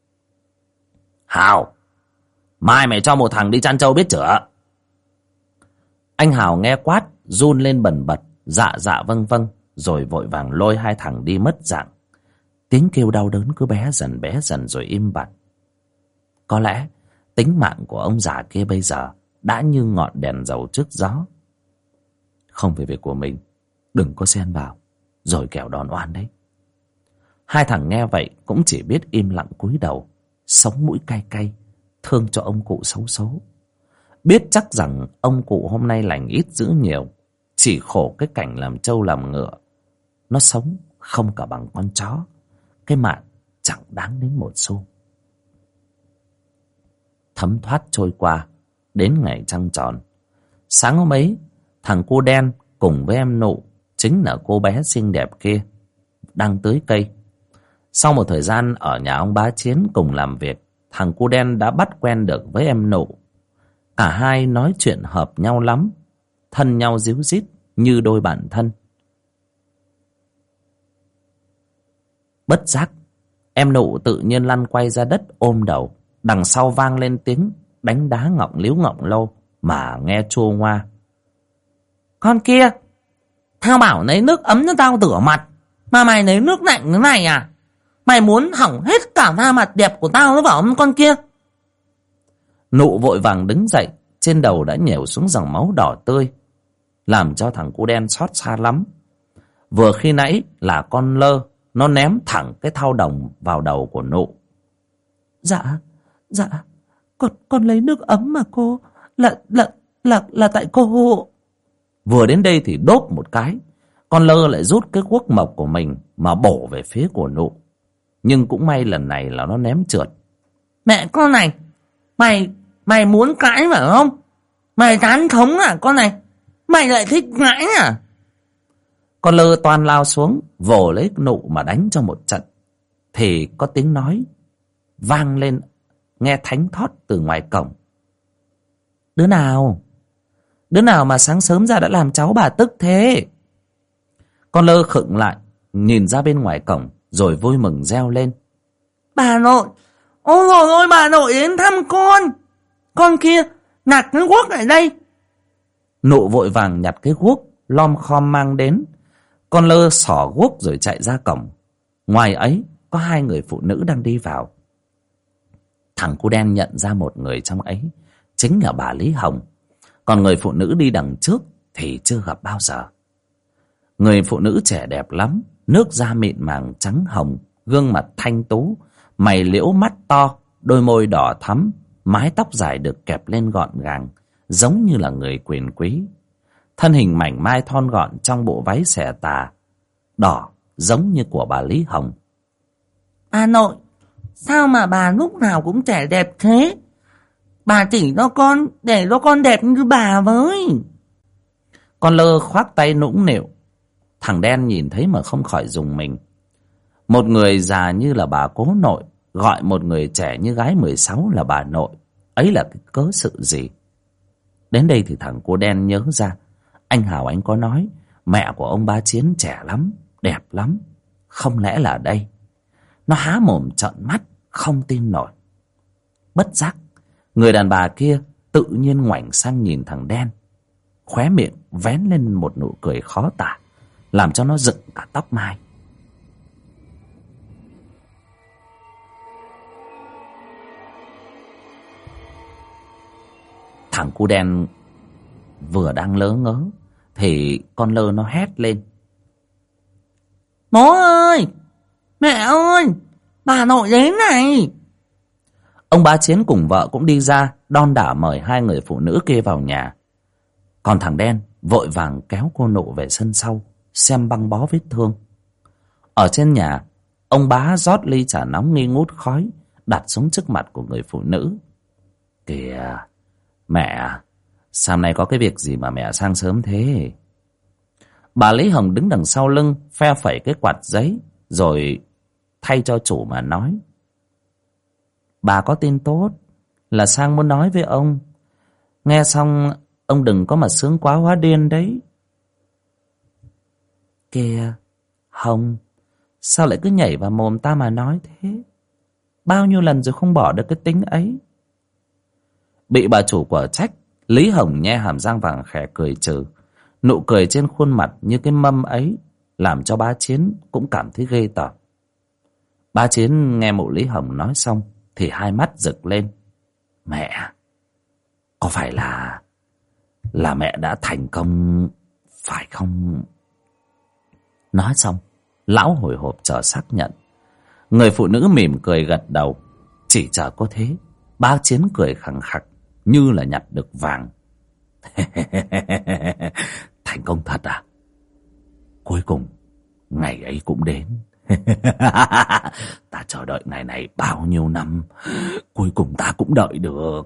Speaker 1: Hào, mai mày cho một thằng đi chăn trâu biết chửa. Anh Hào nghe quát, run lên bần bật, dạ dạ vâng vâng, rồi vội vàng lôi hai thằng đi mất dạng. Tiếng kêu đau đớn cứ bé dần rồi im bặt. Có lẽ tính mạng của ông già kia bây giờ đã như ngọn đèn dầu trước gió. Không phải việc của mình, đừng có xen vào, rồi kẻo đòn oan đấy. Hai thằng nghe vậy cũng chỉ biết im lặng cúi đầu, sống mũi cay cay, thương cho ông cụ xấu số. Biết chắc rằng ông cụ hôm nay lành ít dữ nhiều, chỉ khổ cái cảnh làm trâu làm ngựa. Nó sống không cả bằng con chó, cái mạng chẳng đáng đến một xu. Thấm thoát trôi qua, đến ngày trăng tròn. Sáng hôm ấy, thằng cu đen cùng với em Nụ, chính là cô bé xinh đẹp kia, đang tưới cây. Sau một thời gian ở nhà ông Bá Chiến cùng làm việc, thằng cu đen đã bắt quen được với em Nụ. Cả hai nói chuyện hợp nhau lắm, thân nhau díu dít như đôi bạn thân. Bất giác, em Nụ tự nhiên lăn quay ra đất ôm đầu. Đằng sau vang lên tiếng đánh đá ngọng líu ngọng lô mà nghe chua ngoa. Con kia, tao bảo lấy nước ấm cho tao rửa mặt, mà mày lấy nước lạnh thế này à? Mày muốn hỏng hết cả da mặt đẹp của tao nữa phải không con kia? Nụ vội vàng đứng dậy, trên đầu đã nhèo xuống dòng máu đỏ tươi, làm cho thằng cu đen xót xa lắm. Vừa khi nãy là con Lơ, nó ném thẳng cái thau đồng vào đầu của Nụ. Dạ, con lấy nước ấm mà cô, là tại cô. Vừa đến đây thì đốp một cái, con Lơ lại rút cái guốc mộc của mình mà bổ về phía của Nụ. Nhưng cũng may lần này là nó ném trượt. Mẹ con này, mày muốn cãi phải không? Mày tán thống à con này? Mày lại thích cãi à? Con Lơ toan lao xuống, vồ lấy Nụ mà đánh cho một trận. Thì có tiếng nói vang lên nghe thánh thót từ ngoài cổng. Đứa nào mà sáng sớm ra đã làm cháu bà tức thế? Con Lơ khựng lại, nhìn ra bên ngoài cổng, rồi vui mừng reo lên. Bà nội, ôi dồi ôi, bà nội đến thăm con. Con kia nhặt cái guốc lại đây. Nụ vội vàng nhặt cái guốc, lom khom mang đến. Con Lơ xỏ guốc rồi chạy ra cổng. Ngoài ấy có hai người phụ nữ đang đi vào. Thằng cu đen nhận ra một người trong ấy chính là bà Lý Hồng. Còn người phụ nữ đi đằng trước thì chưa gặp bao giờ. Người phụ nữ trẻ đẹp lắm, nước da mịn màng trắng hồng, gương mặt thanh tú, mày liễu mắt to, đôi môi đỏ thắm, mái tóc dài được kẹp lên gọn gàng, giống như là người quyền quý. Thân hình mảnh mai thon gọn trong bộ váy xẻ tà đỏ giống như của bà Lý Hồng. Bà nội, sao mà bà lúc nào cũng trẻ đẹp thế? Bà chỉ cho con, để cho con đẹp như bà với. Con Lơ khoác tay nũng nịu. Thằng đen nhìn thấy mà không khỏi rùng mình. Một người già như là bà cố nội gọi một người trẻ như gái 16 là bà nội, ấy là cái cớ sự gì? Đến đây thì thằng cô đen nhớ ra, anh Hào anh có nói mẹ của ông Bá Chiến trẻ lắm, đẹp lắm. Không lẽ là đây? Nó há mồm trợn mắt, không tin nổi. Bất giác, người đàn bà kia tự nhiên ngoảnh sang nhìn thằng đen, khóe miệng vén lên một nụ cười khó tả, làm cho nó dựng cả tóc mai. Thằng cu đen vừa đang lớ ngớ thì con Lơ nó hét lên. Bố ơi, mẹ ơi, bà nội đến này. Ông Bá Chiến cùng vợ cũng đi ra, đon đả mời hai người phụ nữ kia vào nhà. Còn thằng đen vội vàng kéo cô Nụ về sân sau xem băng bó vết thương. Ở trên nhà, ông bá rót ly trà nóng nghi ngút khói, đặt xuống trước mặt của người phụ nữ. Kìa, mẹ, sáng nay có cái việc gì mà mẹ sang sớm thế? Bà Lý Hồng đứng đằng sau lưng, phe phẩy cái quạt giấy, rồi thay cho chủ mà nói. Bà có tin tốt, là sang muốn nói với ông. Nghe xong, ông đừng có mà sướng quá hóa điên đấy. Kìa, Hồng, sao lại cứ nhảy vào mồm ta mà nói thế? Bao nhiêu lần rồi không bỏ được cái tính ấy. Bị bà chủ quở trách, Lý Hồng nhe hàm răng vàng khẽ cười trừ. Nụ cười trên khuôn mặt như cái mâm ấy làm cho bá Chiến cũng cảm thấy ghê tởm. Bá Chiến nghe mụ Lý Hồng nói xong thì hai mắt rực lên. Mẹ, có phải là mẹ đã thành công phải không? Nói xong, lão hồi hộp chờ xác nhận. Người phụ nữ mỉm cười gật đầu. Chỉ chờ có thế, bá Chiến cười khằng khặc như là nhặt được vàng. Thành công thật à? Cuối cùng ngày ấy cũng đến. Ta chờ đợi ngày này bao nhiêu năm, cuối cùng ta cũng đợi được.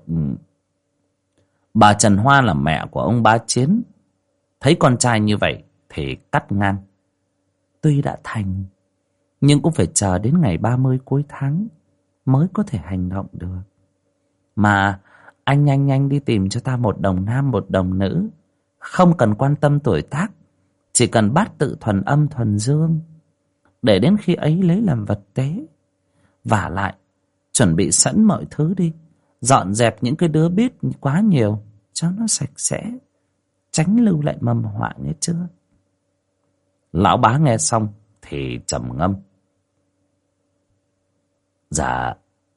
Speaker 1: Bà Trần Hoa là mẹ của ông bá Chiến, thấy con trai như vậy thì cắt ngang. Tuy đã thành, nhưng cũng phải chờ đến ngày 30 cuối tháng mới có thể hành động được. Mà anh nhanh đi tìm cho ta một đồng nam một đồng nữ, không cần quan tâm tuổi tác, chỉ cần bát tự thuần âm thuần dương, để đến khi ấy lấy làm vật tế. Vả lại, chuẩn bị sẵn mọi thứ đi, dọn dẹp những cái đứa biết quá nhiều cho nó sạch sẽ, tránh lưu lại mầm họa, nghe chưa? Lão bá nghe xong thì trầm ngâm. Dạ,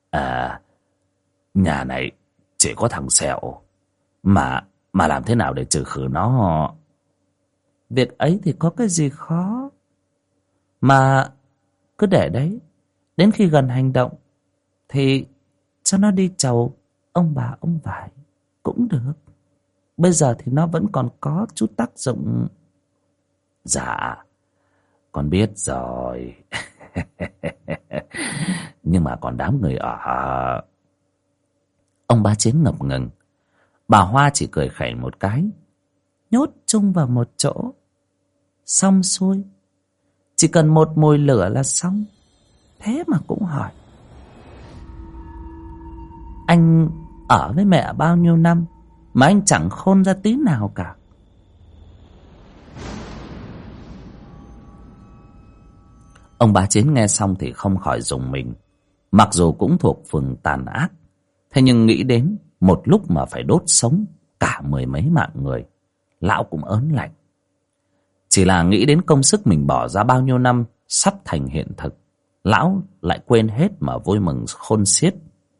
Speaker 1: nhà này chỉ có thằng Sẹo, mà làm thế nào để trừ khử nó? Việc ấy thì có cái gì khó, mà cứ để đấy, đến khi gần hành động thì cho nó đi chầu ông bà ông vải cũng được. Bây giờ thì nó vẫn còn có chút tác dụng. Dạ, con biết rồi. Nhưng mà còn đám người ở. Ông bá Chiến ngập ngừng. Bà Hoa chỉ cười khẩy một cái. Nhốt chung vào một chỗ, xong xuôi, chỉ cần một mồi lửa là xong. Thế mà cũng hỏi. Anh ở với mẹ bao nhiêu năm mà anh chẳng khôn ra tí nào cả. Ông bá Chiến nghe xong thì không khỏi rùng mình. Mặc dù cũng thuộc phường tàn ác, thế nhưng nghĩ đến một lúc mà phải đốt sống cả mười mấy mạng người, lão cũng ớn lạnh. Chỉ là nghĩ đến công sức mình bỏ ra bao nhiêu năm sắp thành hiện thực, lão lại quên hết mà vui mừng khôn xiết.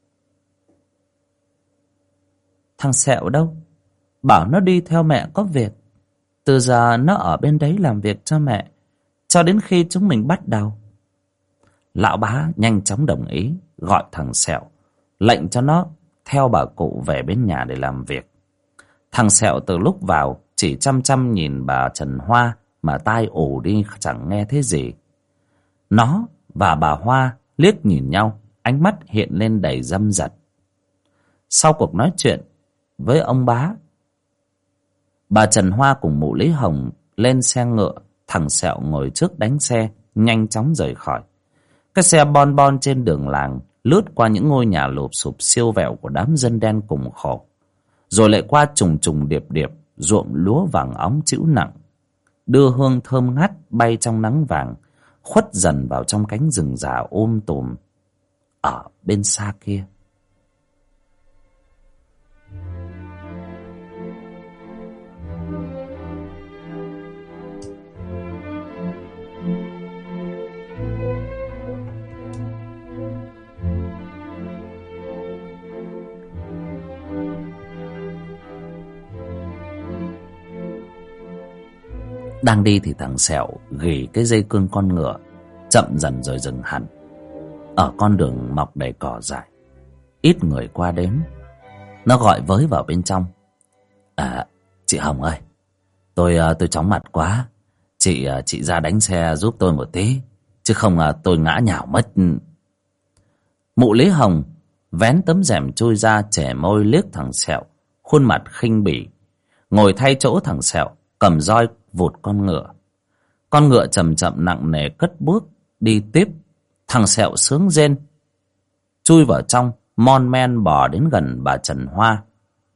Speaker 1: Thằng Sẹo đâu? Bảo nó đi theo mẹ có việc. Từ giờ nó ở bên đấy làm việc cho mẹ, cho đến khi chúng mình bắt đầu. Lão bá nhanh chóng đồng ý, gọi thằng Sẹo, lệnh cho nó theo bà cụ về bên nhà để làm việc. Thằng Sẹo từ lúc vào chỉ chăm chăm nhìn bà Trần Hoa mà tai ù đi chẳng nghe thấy gì. Nó và bà Hoa liếc nhìn nhau, ánh mắt hiện lên đầy dâm dật. Sau cuộc nói chuyện với ông bá, bà Trần Hoa cùng mụ Lý Hồng lên xe ngựa. Thằng Sẹo ngồi trước đánh xe, nhanh chóng rời khỏi. Cái xe bon bon trên đường làng, lướt qua những ngôi nhà lụp xụp siêu vẹo của đám dân đen cùng khổ, rồi lại qua trùng trùng điệp điệp ruộng lúa vàng óng trĩu nặng, đưa hương thơm ngát bay trong nắng vàng, khuất dần vào trong cánh rừng già tùm ở bên xa kia. Đang đi thì thằng Sẹo ghì cái dây cương con ngựa, chậm dần rồi dừng hẳn. Ở con đường mọc đầy cỏ dại, ít người qua đến. Nó gọi với vào bên trong. Chị Hồng ơi, tôi chóng mặt quá, chị ra đánh xe giúp tôi một tí. chứ không tôi ngã nhào mất. Mụ Lý Hồng vén tấm rèm chui ra, chẻ môi liếc thằng Sẹo, khuôn mặt khinh bỉ, ngồi thay chỗ thằng Sẹo, cầm roi vụt con ngựa. Con ngựa chậm chậm nặng nề cất bước đi tiếp. Thằng Sẹo sướng rên, chui vào trong, mon men bò đến gần bà Trần Hoa.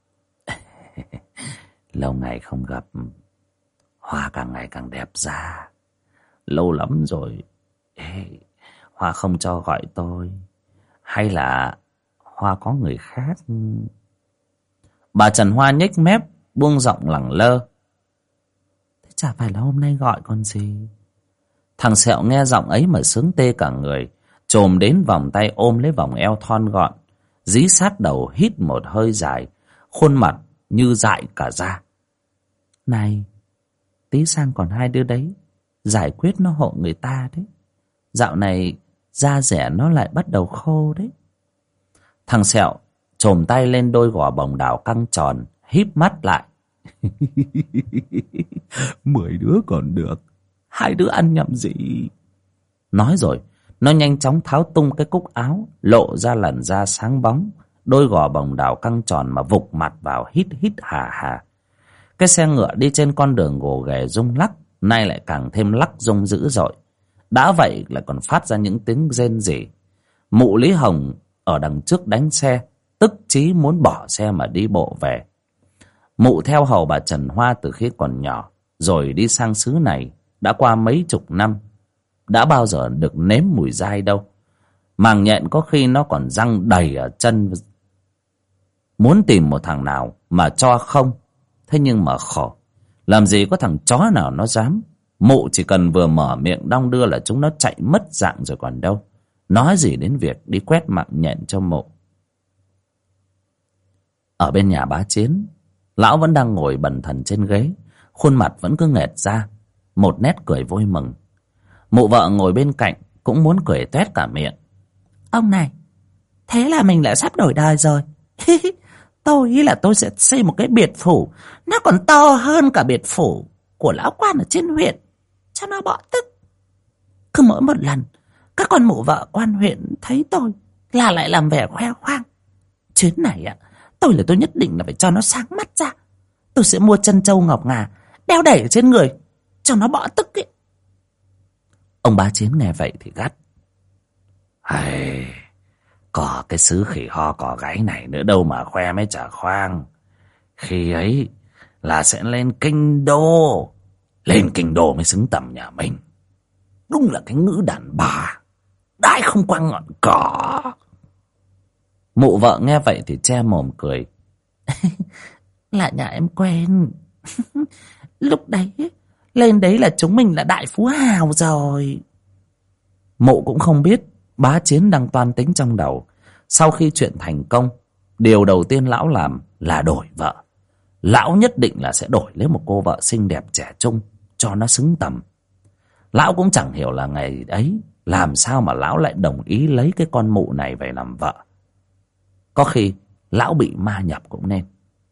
Speaker 1: Lâu ngày không gặp, Hoa càng ngày càng đẹp ra. Lâu lắm rồi Hoa không cho gọi tôi, hay là Hoa có người khác? Bà Trần Hoa nhếch mép, buông giọng lẳng lơ. Thế chả phải là hôm nay gọi còn gì. Thằng Sẹo nghe giọng ấy mà sướng tê cả người, chồm đến vòng tay ôm lấy vòng eo thon gọn, dí sát đầu hít một hơi dài, khuôn mặt như dại cả ra. Này, tí sang còn hai đứa đấy, giải quyết nó hộ người ta đấy. Dạo này da rẻ nó lại bắt đầu khô đấy. Thằng Sẹo chồm tay lên đôi gò bồng đào căng tròn, híp mắt lại. 10 đứa còn được, 2 đứa ăn nhầm gì? Nói rồi nó nhanh chóng tháo tung cái cúc áo, lộ ra làn da sáng bóng, đôi gò bồng đào căng tròn mà vục mặt vào, hít hít hà hà. Cái xe ngựa đi trên con đường gồ ghề rung lắc, nay lại càng thêm lắc rung dữ dội. Đã vậy lại còn phát ra những tiếng rên rỉ. Mụ Lý Hồng ở đằng trước đánh xe, tức chí muốn bỏ xe mà đi bộ về. Mụ theo hầu bà Trần Hoa từ khi còn nhỏ, rồi đi sang xứ này đã qua mấy chục năm, đã bao giờ được nếm mùi dai đâu. Màng nhện có khi nó còn răng đầy ở chân, muốn tìm một thằng nào mà cho không. Thế nhưng mà khổ, làm gì có thằng chó nào nó dám. Mụ chỉ cần vừa mở miệng đong đưa là chúng nó chạy mất dạng rồi còn đâu, nói gì đến việc đi quét mạng nhện cho mụ. Ở bên nhà bá Chiến, lão vẫn đang ngồi bần thần trên ghế, khuôn mặt vẫn cứ nghệt ra, một nét cười vui mừng. Mụ vợ ngồi bên cạnh cũng muốn cười toét cả miệng. Ông này, thế là mình lại sắp đổi đời rồi. Tôi nghĩ là tôi sẽ xây một cái biệt phủ, nó còn to hơn cả biệt phủ của lão quan ở trên huyện, cho nó bỏ tức. Cứ mỗi một lần các con mụ vợ quan huyện thấy tôi là lại làm vẻ khoe khoang. Chuyến này tôi nhất định là phải cho nó sáng mắt ra. Tôi sẽ mua trân châu ngọc ngà đeo đẩy ở trên người cho nó bỏ tức ấy. Ông bá Chiến nghe vậy thì gắt. Có cái xứ khỉ ho cò gáy này nữa đâu mà khoe mấy chả khoang. Khi ấy là sẽ lên kinh đô. Lên kinh đô mới xứng tầm nhà mình. Đúng là cái ngữ đàn bà, đãi không qua ngọn cỏ. Mụ vợ nghe vậy thì che mồm cười. Là nhà em quen. Lúc đấy lên đấy là chúng mình là đại phú hào rồi. Mụ cũng không biết bá Chiến đang toan tính trong đầu. Sau khi chuyện thành công, điều đầu tiên lão làm là đổi vợ. Lão nhất định là sẽ đổi lấy một cô vợ xinh đẹp trẻ trung cho nó xứng tầm. Lão cũng chẳng hiểu là ngày ấy làm sao mà lão lại đồng ý lấy cái con mụ này về làm vợ. Có khi lão bị ma nhập cũng nên.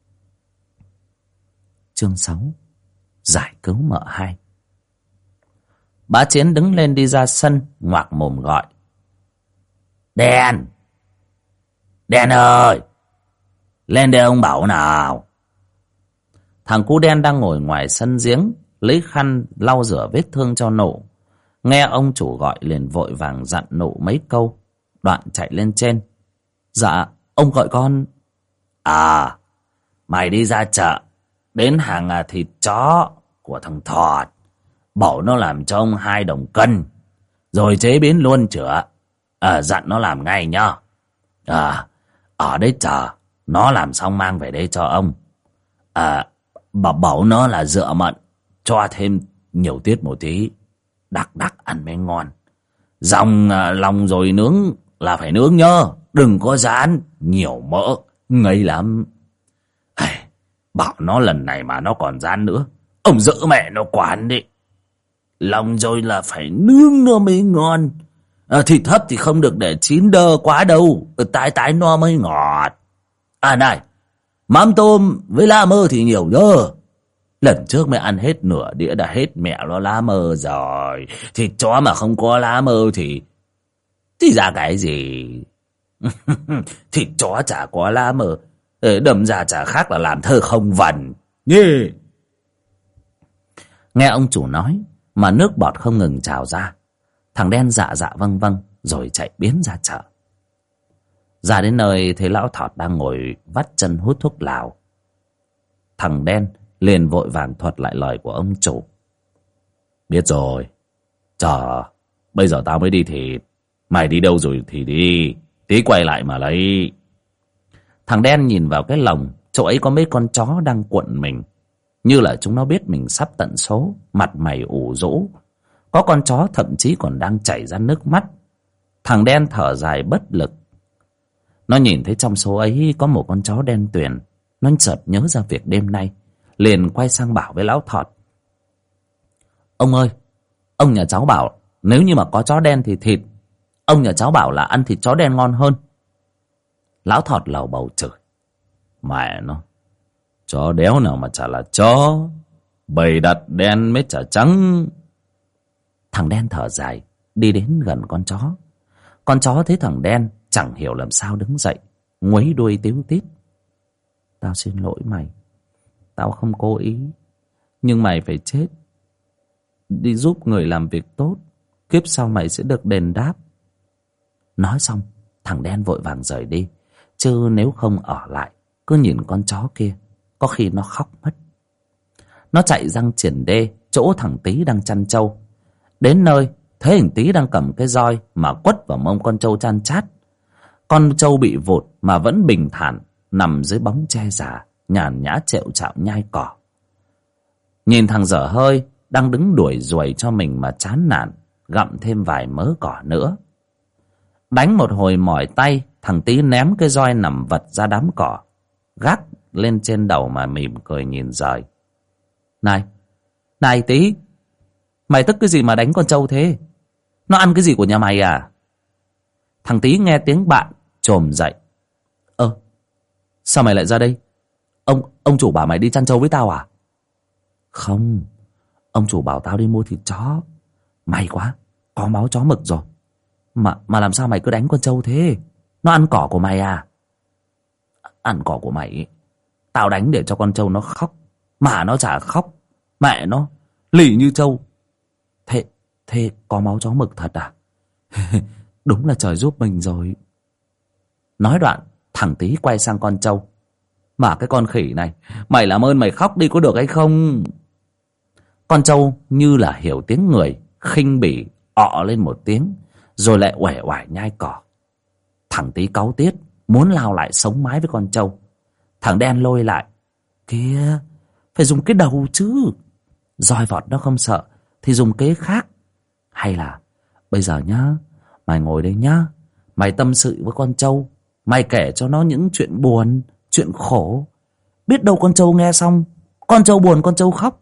Speaker 1: Chương 6: Giải cứu mợ hai. Bá Chiến đứng lên đi ra sân, ngoạc mồm gọi. Đen! Đen ơi! Lên đây ông bảo nào. Thằng cu Đen đang ngồi ngoài sân giếng, lấy khăn lau rửa vết thương cho nụ. Nghe ông chủ gọi liền vội vàng dặn nụ mấy câu, đoạn chạy lên trên. Dạ, ông gọi con. Mày đi ra chợ, đến hàng thịt chó của thằng Thọt, bảo nó làm cho ông 2 đồng cân, rồi chế biến luôn chữa. Dặn nó làm ngay nhá. Ở đấy chờ, nó làm xong mang về đây cho ông. Bảo nó là dựa mận, cho thêm nhiều tiết một tí, đặc ăn mới ngon. Dòng lòng rồi nướng là phải nướng nhớ, đừng có rán, nhiều mỡ, ngấy lắm. Bảo nó lần này mà nó còn rán nữa, ông giữ mẹ nó quán đi. Lòng rồi là phải nướng nó mới ngon. Thịt hấp thì không được để chín đơ quá đâu, tái nó mới ngọt. Này, mắm tôm với la mơ thì nhiều nhớ. Lần trước mới ăn hết nửa đĩa đã hết mẹ nó lá mơ rồi. Thịt chó mà không có lá mơ thì ra cái gì? Thịt chó chả có lá mơ, đâm ra chả khác là làm thơ không vần. Yeah. Nghe ông chủ nói mà nước bọt không ngừng trào ra. Thằng đen dạ dạ vâng vâng rồi chạy biến ra chợ. Ra đến nơi thấy lão thọt đang ngồi vắt chân hút thuốc lào. Thằng đen liền vội vàng thuật lại lời của ông chủ. Biết rồi. Chờ, bây giờ tao mới đi thịt. Mày đi đâu rồi thì đi, tí quay lại mà lấy. Thằng đen nhìn vào cái lồng, chỗ ấy có mấy con chó đang cuộn mình, như là chúng nó biết mình sắp tận số, mặt mày ủ rũ. Có con chó thậm chí còn đang chảy ra nước mắt. Thằng đen thở dài bất lực. Nó nhìn thấy trong số ấy có một con chó đen tuyền. Nó chợt nhớ ra việc đêm nay, liền quay sang bảo với lão thọt. Ông ơi, ông nhà cháu bảo nếu như mà có chó đen thì thịt. Ông nhà cháu bảo là ăn thịt chó đen ngon hơn. Lão thọt lầu bầu chửi. Mẹ nó, chó đéo nào mà chả là chó, bầy đặt đen mới chả trắng. Thằng đen thở dài, đi đến gần con chó. Con chó thấy thằng đen chẳng hiểu làm sao đứng dậy, nguấy đuôi tíu tít. Tao xin lỗi mày, tao không cố ý, nhưng mày phải chết. Đi giúp người làm việc tốt, kiếp sau mày sẽ được đền đáp. Nói xong, thằng đen vội vàng rời đi. Chứ nếu không ở lại, cứ nhìn con chó kia, có khi nó khóc mất. Nó chạy răng triển đê, chỗ thằng Tý đang chăn trâu. Đến nơi, thấy thằng Tý đang cầm cái roi mà quất vào mông con trâu chan chát. Con trâu bị vụt mà vẫn bình thản, nằm dưới bóng tre già, nhàn nhã trẹo chạo nhai cỏ. Nhìn thằng dở hơi, đang đứng đuổi ruồi cho mình mà chán nản, gặm thêm vài mớ cỏ nữa. Đánh một hồi mỏi tay, thằng Tý ném cái roi nằm vật ra đám cỏ, gác lên trên đầu mà mỉm cười nhìn rời. Này Tý, mày tức cái gì mà đánh con trâu thế? Nó ăn cái gì của nhà mày à? Thằng Tý nghe tiếng bạn chồm dậy. Sao mày lại ra đây? Ông chủ bảo mày đi chăn trâu với tao à? Không, ông chủ bảo tao đi mua thịt chó. May quá, có máu chó mực rồi. Mà làm sao mày cứ đánh con trâu thế? Nó ăn cỏ của mày à? Ăn cỏ của mày? Tao đánh để cho con trâu nó khóc, mà nó chả khóc. Mẹ nó, lì như trâu. Thế có máu chó mực thật à? Đúng là trời giúp mình rồi. Nói đoạn, thằng Tý quay sang con trâu. Mà cái con khỉ này, mày làm ơn mày khóc đi có được hay không? Con trâu như là hiểu tiếng người, khinh bỉ ọ lên một tiếng, rồi lại uể oải nhai cỏ. Thằng Tý cáu tiết, muốn lao lại sống mái với con trâu. Thằng đen lôi lại. Kìa, phải dùng cái đầu chứ. Roi vọt nó không sợ thì dùng kế khác. Hay là bây giờ nhá, mày ngồi đây nhá, mày tâm sự với con trâu, mày kể cho nó những chuyện buồn, chuyện khổ. Biết đâu con trâu nghe xong, con trâu buồn, con trâu khóc.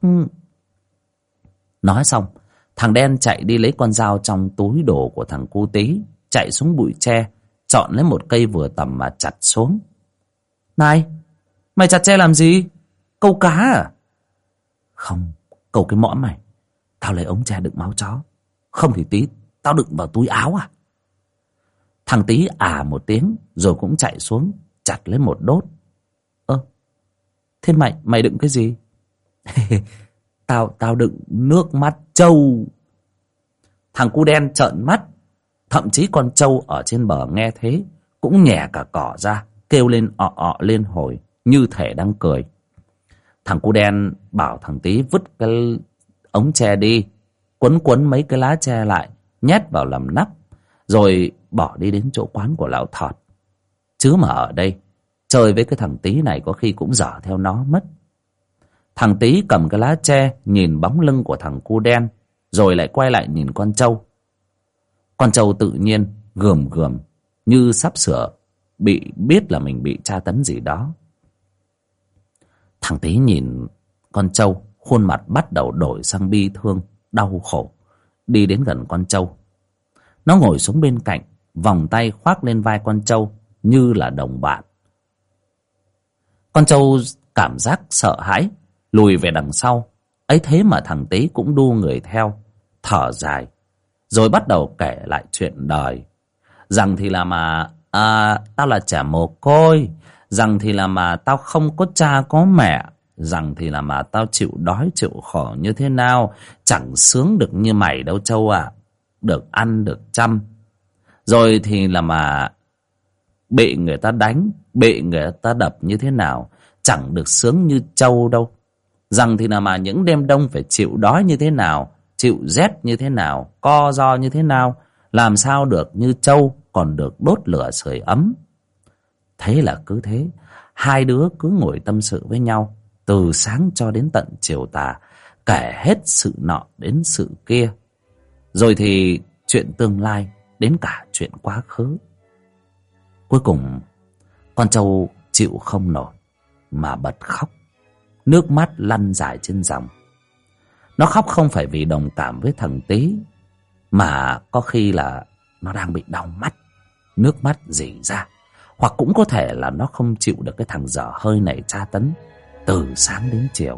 Speaker 1: Nói xong, thằng đen chạy đi lấy con dao trong túi đồ của thằng cu Tý, chạy xuống bụi tre, chọn lấy một cây vừa tầm mà chặt xuống. Này, mày chặt tre làm gì? Câu cá à? Không, câu cái mõm mày. Tao lấy ống tre đựng máu chó, không thì tí tao đựng vào túi áo à? Thằng Tý một tiếng rồi cũng chạy xuống chặt lấy một đốt. Thế mày đựng cái gì? Tao đựng nước mắt trâu. Thằng cu đen trợn mắt. Thậm chí con trâu ở trên bờ nghe thế cũng nhè cả cỏ ra, kêu lên ọ lên hồi, như thể đang cười. Thằng cu đen bảo thằng Tý vứt cái ống tre đi, quấn mấy cái lá tre lại, nhét vào làm nắp, rồi bỏ đi đến chỗ quán của lão thọt. Chứ mà ở đây chơi với cái thằng Tý này có khi cũng dở theo nó mất. Thằng Tý cầm cái lá tre, nhìn bóng lưng của thằng cu đen, rồi lại quay lại nhìn con trâu. Con trâu tự nhiên gườm gườm, như sắp sửa biết là mình bị tra tấn gì đó. Thằng Tý nhìn con trâu, khuôn mặt bắt đầu đổi sang bi thương, đau khổ. Đi đến gần con trâu, nó ngồi xuống bên cạnh, vòng tay khoác lên vai con trâu như là đồng bạn. Con trâu cảm giác sợ hãi, lùi về đằng sau. Ấy thế mà thằng Tý cũng đu người theo, thở dài, rồi bắt đầu kể lại chuyện đời. Rằng thì là mà tao là trẻ mồ côi, rằng thì là mà tao không có cha có mẹ, rằng thì là mà tao chịu đói chịu khổ như thế nào, chẳng sướng được như mày đâu Châu ạ. Được ăn được chăm, rồi thì là mà bị người ta đánh, bị người ta đập như thế nào, chẳng được sướng như Châu đâu. Rằng thì là mà những đêm đông phải chịu đói như thế nào, chịu rét như thế nào, co ro như thế nào, làm sao được như Châu còn được đốt lửa sưởi ấm. Thế là cứ thế, hai đứa cứ ngồi tâm sự với nhau từ sáng cho đến tận chiều tà, kể hết sự nọ đến sự kia, rồi thì chuyện tương lai đến cả chuyện quá khứ. Cuối cùng con trâu chịu không nổi mà bật khóc, nước mắt lăn dài trên dòng. Nó khóc không phải vì đồng cảm với thằng Tý, mà có khi là nó đang bị đau mắt, nước mắt rỉ ra. Hoặc cũng có thể là nó không chịu được cái thằng dở hơi này tra tấn từ sáng đến chiều.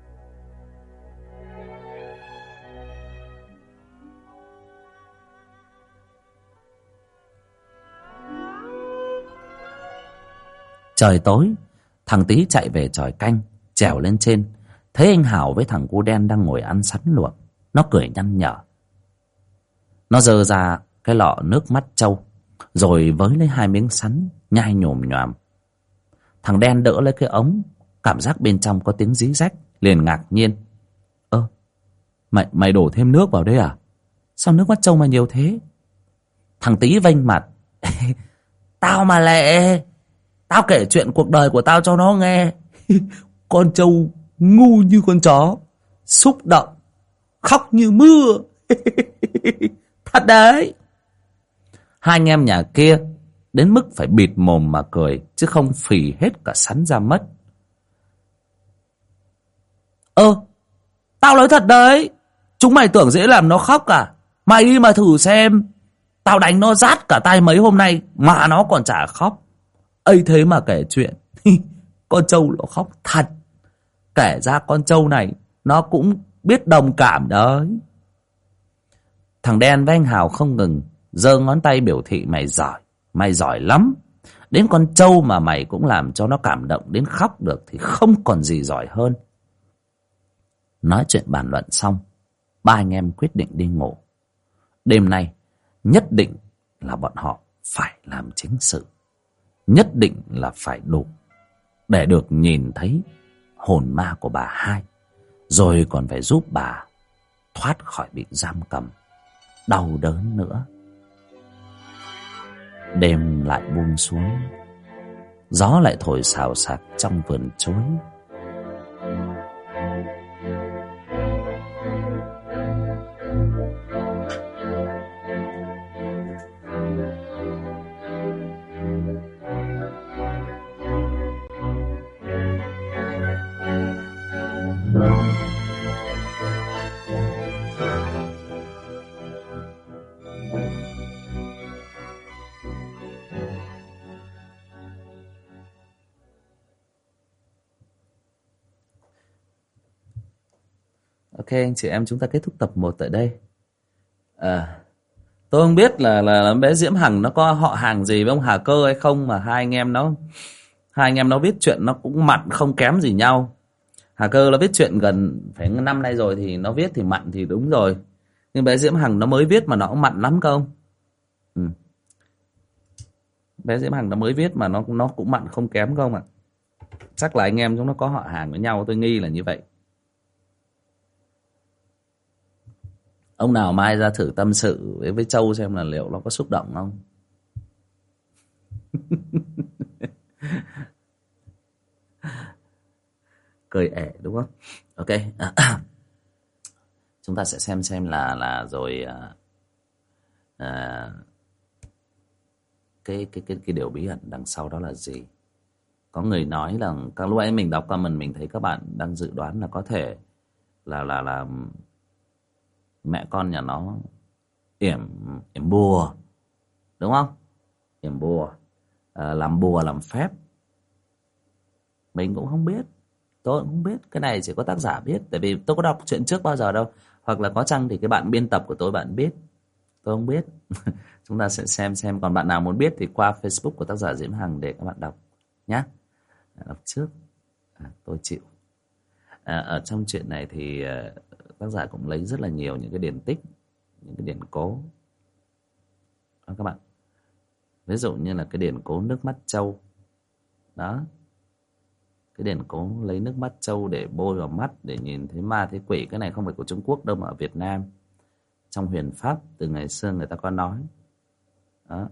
Speaker 1: Trời tối, thằng Tý chạy về chòi canh, trèo lên trên, thấy anh Hào với thằng cu đen đang ngồi ăn sắn luộc. Nó cười nhăn nhở. Nó giơ ra cái lọ nước mắt trâu, rồi với lấy 2 miếng sắn, nhai nhồm nhoàm. Thằng đen đỡ lấy cái ống, cảm giác bên trong có tiếng rí rách, liền ngạc nhiên. Ơ, mày đổ thêm nước vào đây à? Sao nước mắt trâu mà nhiều thế? Thằng Tý vênh mặt. Tao mà lệ, tao kể chuyện cuộc đời của tao cho nó nghe. Con trâu ngu như con chó, xúc động, khóc như mưa. Thật đấy. Hai anh em nhà kia đến mức phải bịt mồm mà cười, chứ không phì hết cả sắn ra mất. Tao nói thật đấy, chúng mày tưởng dễ làm nó khóc à? Mày đi mà thử xem, tao đánh nó rát cả tay mấy hôm nay mà nó còn chả khóc. Ấy thế mà kể chuyện. Con trâu nó khóc thật. Kể ra con trâu này nó cũng biết đồng cảm đấy. Thằng đen với anh Hào không ngừng giơ ngón tay biểu thị mày giỏi lắm. Đến con trâu mà mày cũng làm cho nó cảm động đến khóc được thì không còn gì giỏi hơn. Nói chuyện bàn luận xong, ba anh em quyết định đi ngủ. Đêm nay nhất định là bọn họ phải làm chính sự, nhất định là phải đủ để được nhìn thấy hồn ma của bà hai, rồi còn phải giúp bà thoát khỏi bị giam cầm đau đớn nữa. Đêm lại buông xuống, gió lại thổi xào xạc trong vườn chuối. Ok anh chị em, chúng ta kết thúc tập 1 tại đây. Tôi không biết là bé Diễm Hằng nó có họ hàng gì với ông Hà Cơ hay không, mà hai anh em nó viết chuyện nó cũng mặn không kém gì nhau. Hà Cơ nó viết chuyện gần phải năm nay rồi thì nó viết thì mặn thì đúng rồi, nhưng bé Diễm Hằng nó mới viết mà nó cũng mặn lắm không. Bé Diễm Hằng nó mới viết mà nó cũng mặn không kém không ạ. Chắc là anh em chúng nó có họ hàng với nhau, tôi nghi là như vậy. Ông nào mai ra thử tâm sự với Châu xem là liệu nó có xúc động không. Cười ẻ đúng không? Ok. Chúng ta sẽ xem là rồi cái điều bí ẩn đằng sau đó là gì. Có người nói là các lúc ấy mình đọc comment mình thấy các bạn đang dự đoán là có thể là mẹ con nhà nó yểm bùa, đúng không? Yểm bùa, làm bùa làm phép. Mình cũng không biết. Tôi cũng không biết, cái này chỉ có tác giả biết, tại vì tôi có đọc truyện trước bao giờ đâu. Hoặc là có chăng thì cái bạn biên tập của tôi bạn biết, tôi không biết. Chúng ta sẽ xem, còn bạn nào muốn biết thì qua Facebook của tác giả Diễm Hằng để các bạn đọc nhé. Đọc trước, tôi chịu. Ở trong chuyện này thì tác giả cũng lấy rất là nhiều những cái điển tích, những cái điển cố đó các bạn. Ví dụ như là cái điển cố nước mắt trâu đó, cái điển cố lấy nước mắt trâu để bôi vào mắt để nhìn thấy ma thấy quỷ. Cái này không phải của Trung Quốc đâu mà ở Việt Nam, trong huyền pháp từ ngày xưa người ta có nói đó.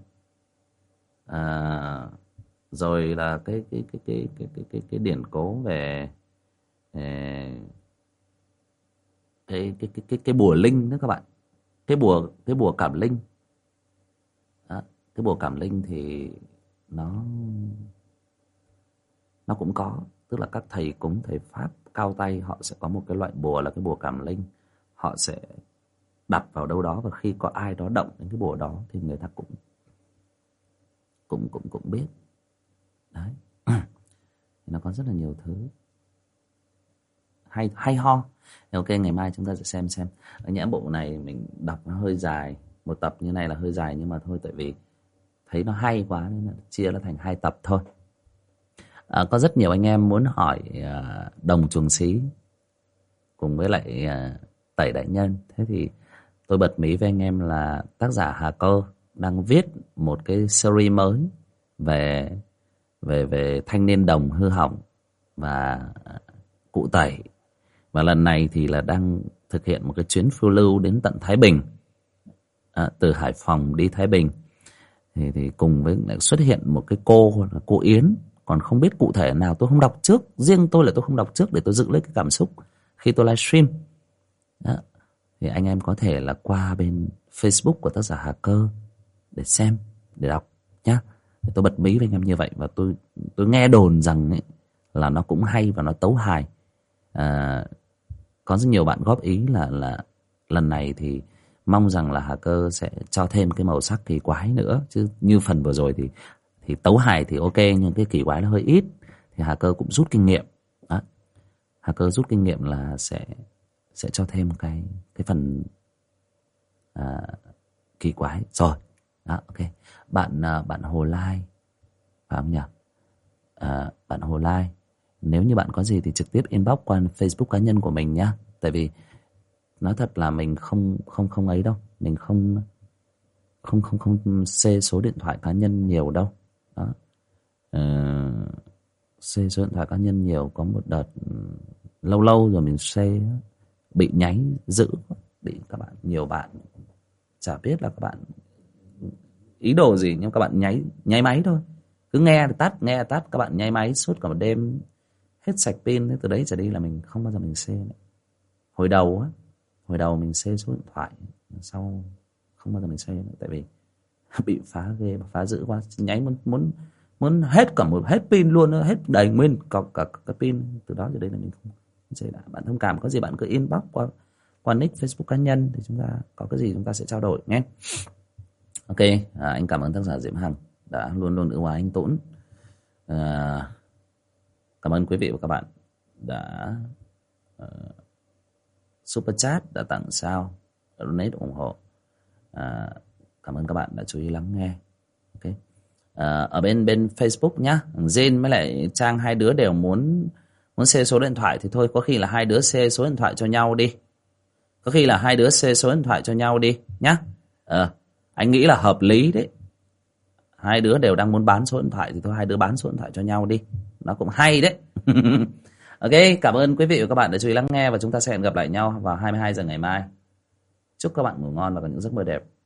Speaker 1: Rồi là cái điển cố về cái bùa linh đó các bạn, cái bùa cảm linh đó. Cái bùa cảm linh thì nó cũng có, tức là các thầy cúng thầy pháp cao tay họ sẽ có một cái loại bùa là cái bùa cảm linh, họ sẽ đặt vào đâu đó, và khi có ai đó động đến cái bùa đó thì người ta cũng biết đấy. Nó có rất là nhiều thứ hay ho. Ok, ngày mai chúng ta sẽ xem. Nhã bộ này mình đọc nó hơi dài, một tập như này là hơi dài, nhưng mà thôi, tại vì thấy nó hay quá nên là chia nó thành 2 tập thôi. Có rất nhiều anh em muốn hỏi Đồng Chuồng Xí cùng với lại Tẩy Đại Nhân. Thế thì tôi bật mí với anh em là tác giả Hà Cơ đang viết một cái series mới về thanh niên đồng hư hỏng và cụ Tẩy. Và lần này thì là đang thực hiện một cái chuyến phiêu lưu đến tận Thái Bình, từ Hải Phòng đi Thái Bình. Thì cùng với lại xuất hiện một cái cô là cô Yến, còn không biết cụ thể nào tôi không đọc trước. Riêng tôi là tôi không đọc trước để tôi giữ lấy cái cảm xúc khi tôi livestream đó. Thì anh em có thể là qua bên Facebook của tác giả Hà Cơ để xem, để đọc nhá. Tôi bật mí với anh em như vậy. Và tôi nghe đồn rằng ấy, là nó cũng hay và nó tấu hài. Có rất nhiều bạn góp ý là lần này thì mong rằng là Hà Cơ sẽ cho thêm cái màu sắc kỳ quái nữa, chứ như phần vừa rồi thì tấu hài thì ok, nhưng cái kỳ quái nó hơi ít. Thì Hà Cơ cũng rút kinh nghiệm đó. Hà Cơ rút kinh nghiệm là sẽ cho thêm cái phần kỳ quái rồi đó. Ok, bạn Hồ Lai phải không nhỉ? Bạn Hồ Lai, nếu như bạn có gì thì trực tiếp inbox qua Facebook cá nhân của mình nhá. Tại vì nói thật là mình không ấy đâu, mình không xê số điện thoại cá nhân nhiều đâu đó. Xê số điện thoại cá nhân nhiều, có một đợt lâu rồi mình xê bị nháy dữ, bị các bạn, nhiều bạn chả biết là các bạn ý đồ gì, nhưng các bạn nháy máy thôi, cứ nghe thì tắt, các bạn nháy máy suốt cả một đêm hết sạch pin. Thế từ đấy trở đi là mình không bao giờ mình xê nữa. Hồi đầu mình xê số điện thoại, sau không bao giờ mình xê nữa, tại vì bị phá ghê và phá dữ quá, nháy muốn hết hết pin luôn, hết đầy nguyên cả cái pin. Từ đó trở đây là mình không xê lại. Bạn thông cảm, có gì bạn cứ inbox qua nick Facebook cá nhân thì chúng ta có cái gì chúng ta sẽ trao đổi nhé. Ok, anh cảm ơn tác giả Diễm Hằng đã luôn luôn ưu ái anh Tũng. Cảm ơn quý vị và các bạn đã super chat, đã tặng sao, đã donate ủng hộ. Cảm ơn các bạn đã chú ý lắng nghe. Ok, ở bên Facebook nhá, Jin với lại Trang, hai đứa đều muốn share số điện thoại thì thôi, có khi là hai đứa share số điện thoại cho nhau đi. Nhá. Anh nghĩ là hợp lý đấy. Hai đứa đều đang muốn bán số điện thoại thì thôi, hai đứa bán số điện thoại cho nhau đi, nó cũng hay đấy. Ok, cảm ơn quý vị và các bạn đã chú ý lắng nghe, và chúng ta sẽ hẹn gặp lại nhau vào 22 giờ ngày mai. Chúc các bạn ngủ ngon và có những giấc mơ đẹp.